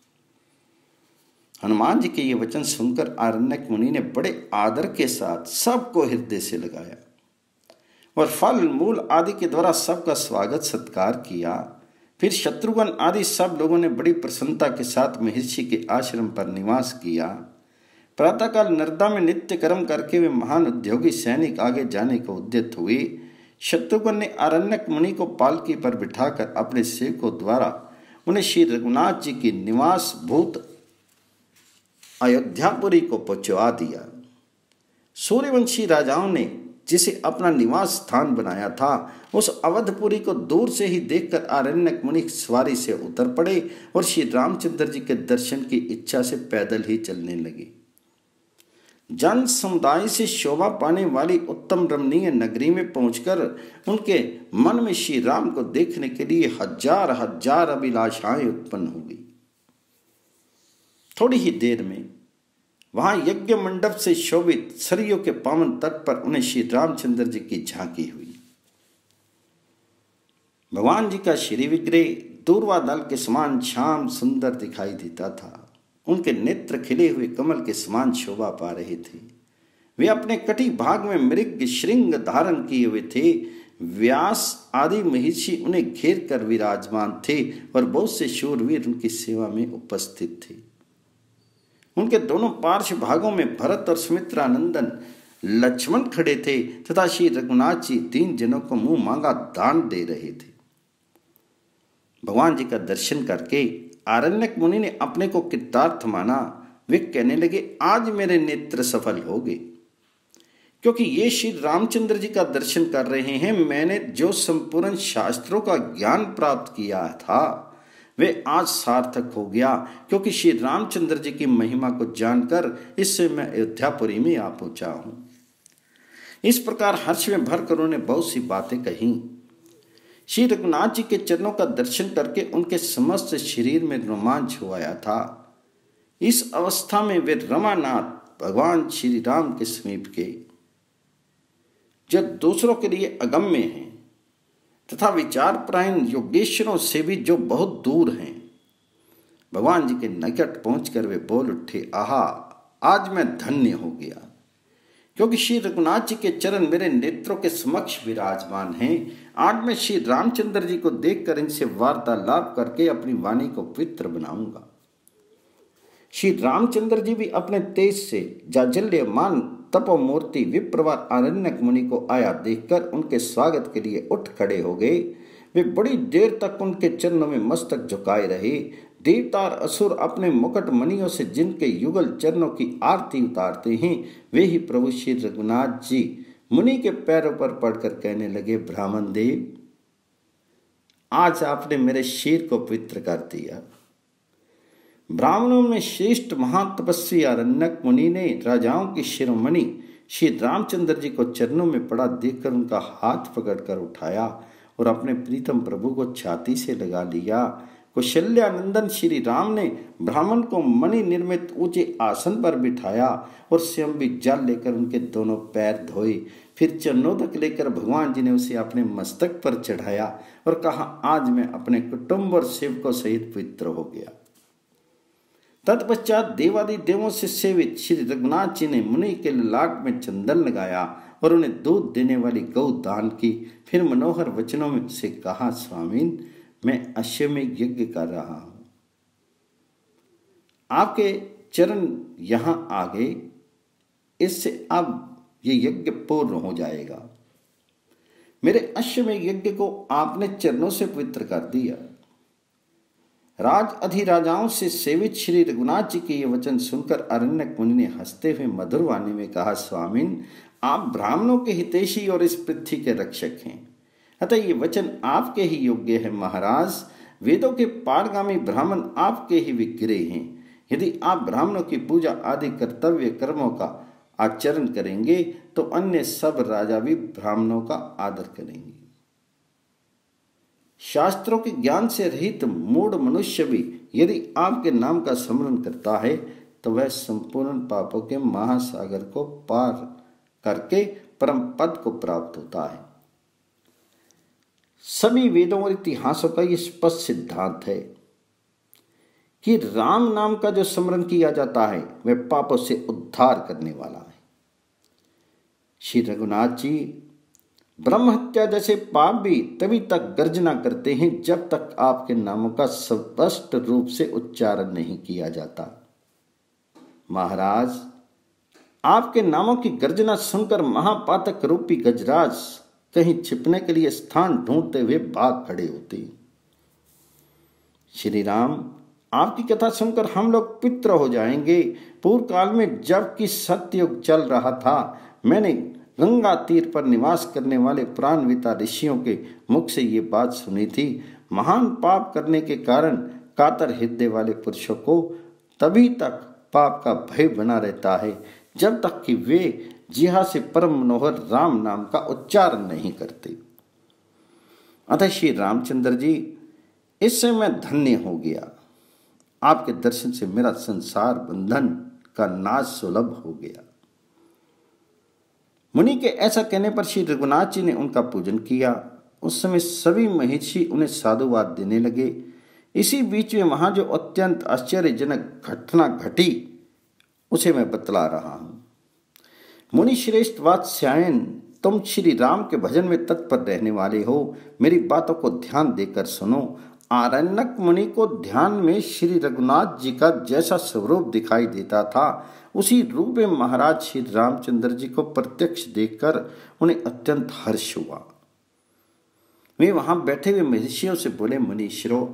हनुमान जी के ये वचन सुनकर आरण्यक मुनि ने बड़े आदर के साथ सबको हृदय से लगाया और फल मूल आदि के द्वारा सबका स्वागत सत्कार किया। फिर शत्रुघ्न आदि सब लोगों ने बड़ी प्रसन्नता के साथ महर्षि के आश्रम पर निवास किया। प्रातःकाल नर्मदा में नित्य कर्म करके वे महान उद्योगी सैनिक आगे जाने को उद्यत हुए। शत्रुघ्न ने आरण्यक मुनि को पालकी पर बिठाकर अपने सेवकों द्वारा उन्हें श्री रघुनाथ जी की निवास भूत अयोध्यापुरी को पहुंचा दिया। सूर्यवंशी राजाओं ने जिसे अपना निवास स्थान बनाया था, उस अवधपुरी को दूर से ही देखकर आरण्यक मुनि सवारी से उतर पड़े और श्री रामचंद्र जी के दर्शन की इच्छा से पैदल ही चलने लगे। जन समुदाय से शोभा पाने वाली उत्तम रमणीय नगरी में पहुंचकर उनके मन में श्री राम को देखने के लिए हजार हजार अभिलाषाएं उत्पन्न हो गई। थोड़ी ही देर में वहां यज्ञ मंडप से शोभित सरयू के पावन तट पर उन्हें श्री रामचंद्र जी की झांकी हुई। भगवान जी का श्री विग्रह दूर्वा दल के समान श्याम सुंदर दिखाई देता था। उनके नेत्र खिले हुए कमल के समान शोभा पा रहे थे। वे अपने कटी भाग में मृग श्रृंग धारण किए हुए थे। व्यास आदि महर्षि उन्हें घेर कर विराजमान थे और बहुत से शूरवीर उनकी सेवा में उपस्थित थे। उनके दोनों पार्श्व भागों में भरत और सुमित्रा नंदन लक्ष्मण खड़े थे तथा श्री रघुनाथ जी तीन जनों को मुंह मांगा दान दे रहे थे। भगवान जी का दर्शन करके आरण्यक मुनि ने अपने को कृतार्थ माना। वे कहने लगे, आज मेरे नेत्र सफल हो गए, क्योंकि ये श्री रामचंद्र जी का दर्शन कर रहे हैं। मैंने जो संपूर्ण शास्त्रों का ज्ञान प्राप्त किया था वे आज सार्थक हो गया, क्योंकि श्री रामचंद्र जी की महिमा को जानकर इससे मैं अयोध्यापुरी में आ पहुंचा हूं। इस प्रकार हर्ष में भरकर उन्होंने बहुत सी बातें कही। श्री रघुनाथ जी के चरणों का दर्शन करके उनके समस्त शरीर में रोमांच हो आया था। इस अवस्था में वे रमानाथ भगवान श्री राम के समीप गए, जो दूसरों के लिए अगम्य हैं तथा विचार प्रायण योगेश्वरों से भी जो बहुत दूर हैं। भगवान जी के निकट पहुंचकर वे बोल उठे, आहा, आज मैं धन्य हो गया, क्योंकि श्री रघुनाथ जी के चरण मेरे नेत्रों के समक्ष विराजमान हैं। आज मैं श्री रामचंद्र जी को देखकर इनसे वार्तालाप करके अपनी वाणी को पवित्र बनाऊंगा। श्री रामचंद्र जी भी अपने तेज से जाजल्यमान तपोमूर्ति विप्रवर आरण्यक मुनि को आया देखकर उनके स्वागत के लिए उठ खड़े हो गए। वे बड़ी देर तक उनके चरणों में मस्तक झुकाए रहे। देवता और असुर अपने मुकुट मणियों से जिनके युगल चरणों की आरती उतारते हैं, वे ही प्रभु श्री रघुनाथ जी मुनि के पैरों पर पड़कर कहने लगे, ब्राह्मण देव, आज आपने मेरे शीर को पवित्र कर दिया। ब्राह्मणों में श्रेष्ठ महातपस्वी आरण्यक मुनि ने राजाओं की शिरोमणि श्री रामचंद्र जी को चरणों में पड़ा देखकर उनका हाथ पकड़कर उठाया और अपने प्रीतम प्रभु को छाती से लगा लिया। कौशल्यानंदन श्री राम ने ब्राह्मण को मणि निर्मित ऊंचे आसन पर बिठाया और स्वयं भी जल लेकर उनके दोनों पैर धोए। फिर चरणोदक लेकर भगवान जी ने उसे अपने मस्तक पर चढ़ाया और कहा, आज मैं अपने कुटुंब और सेवकों सहित पवित्र हो गया। तत्पश्चात देवादि देवों से सेवित श्री रघुनाथ जी ने मुनि के लाट में चंदन लगाया और उन्हें दूध देने वाली गौ दान की। फिर मनोहर वचनों में से कहा, स्वामीन, मैं अश्वमेध यज्ञ कर रहा हूं, आपके चरण यहां आ गए, इससे अब ये यज्ञ पूर्ण हो जाएगा। मेरे अश्वमेध यज्ञ को आपने चरणों से पवित्र कर दिया। राज अधिराजाओं से सेवित श्री रघुनाथ जी के ये वचन सुनकर अरण्यक मुनि ने हंसते हुए मधुर वाणी में कहा, स्वामीन, आप ब्राह्मणों के हितैषी और इस पृथ्वी के रक्षक हैं, अतः ये वचन आपके ही योग्य है। महाराज, वेदों के पारगामी ब्राह्मण आपके ही विग्रह हैं। यदि आप ब्राह्मणों की पूजा आदि कर्तव्य कर्मों का आचरण करेंगे तो अन्य सब राजा भी ब्राह्मणों का आदर करेंगे। शास्त्रों के ज्ञान से रहित मूढ़ मनुष्य भी यदि आपके नाम का स्मरण करता है तो वह संपूर्ण पापों के महासागर को पार करके परम पद को प्राप्त होता है। सभी वेदों और इतिहासों का यह स्पष्ट सिद्धांत है कि राम नाम का जो स्मरण किया जाता है वह पापों से उद्धार करने वाला है। श्री रघुनाथ जी ब्रह्म हत्या जैसे पाप भी तभी तक गर्जना करते हैं जब तक आपके नामों का स्पष्ट रूप से उच्चारण नहीं किया जाता। महाराज, आपके नामों की गर्जना सुनकर महापातक रूपी गजराज कहीं छिपने के लिए स्थान ढूंढते हुए भाग खड़े होते। श्री राम, आपकी कथा सुनकर हम लोग पित्र हो जाएंगे। पूर्व काल में जब कि सत्ययुग चल रहा था, मैंने गंगा तीर पर निवास करने वाले प्राणविता ऋषियों के मुख से ये बात सुनी थी। महान पाप करने के कारण कातर हृदय वाले पुरुषों को तभी तक पाप का भय बना रहता है जब तक कि वे जिहा से परम मनोहर राम नाम का उच्चारण नहीं करते। अतः श्री रामचंद्र जी, इससे मैं धन्य हो गया। आपके दर्शन से मेरा संसार बंधन का नाश सुलभ हो गया। मुनि के ऐसा कहने पर श्री रघुनाथ जी ने उनका पूजन किया। उस समय सभी महर्षि उन्हें साधुवाद देने लगे। इसी बीच में वहां जो अत्यंत आश्चर्यजनक घटना घटी उसे मैं बतला रहा हूं। मुनि श्रेष्ठ वात्स्यायन, तुम श्री राम के भजन में तत्पर रहने वाले हो, मेरी बातों को ध्यान देकर सुनो। आरण्यक मुनि को ध्यान में श्री रघुनाथ जी का जैसा स्वरूप दिखाई देता था, उसी रूप में महाराज श्री रामचंद्र जी को प्रत्यक्ष देखकर उन्हें अत्यंत हर्ष हुआ। वे वहां बैठे हुए महर्षियों से बोले, मुनीश्वरों,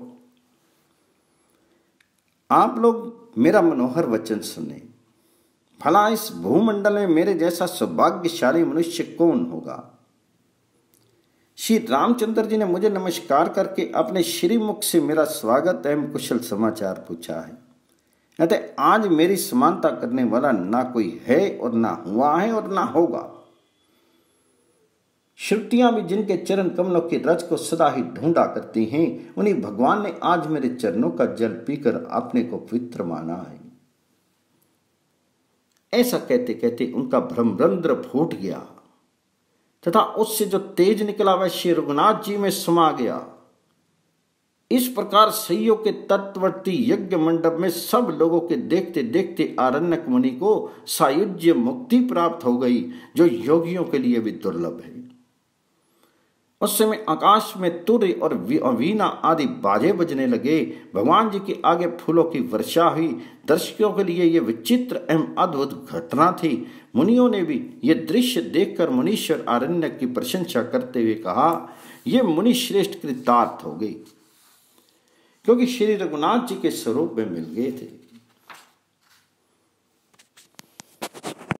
आप लोग मेरा मनोहर वचन सुने। भला इस भूमंडल में मेरे जैसा सौभाग्यशाली मनुष्य कौन होगा? श्री रामचंद्र जी ने मुझे नमस्कार करके अपने श्रीमुख से मेरा स्वागत एवं कुशल समाचार पूछा है। अतः आज मेरी समानता करने वाला ना कोई है और ना हुआ है और ना होगा। श्रुतियां भी जिनके चरण कमलों की रज को सदा ही ढूंढा करती हैं, उन्हीं भगवान ने आज मेरे चरणों का जल पीकर अपने को पवित्र माना है। ऐसा कहते कहते उनका ब्रह्मरंध्र फूट गया तथा उससे जो तेज निकला वह श्री रघुनाथ जी में समा गया। इस प्रकार सैयों के तत्वर्ती यज्ञ मंडप में सब लोगों के देखते देखते आरण्यक मुनि को सायुज्य मुक्ति प्राप्त हो गई, जो योगियों के लिए भी दुर्लभ है। उस समय आकाश में तुर्य और वीणा आदि बाजे बजने लगे। भगवान जी के आगे फूलों की वर्षा हुई। दर्शकों के लिए यह विचित्र एवं अद्भुत घटना थी। मुनियों ने भी यह दृश्य देखकर मुनीश्वर आरण्यक की प्रशंसा करते हुए कहा, यह मुनि श्रेष्ठ कृतार्थ हो गई, क्योंकि श्री रघुनाथ जी के स्वरूप में मिल गए थे।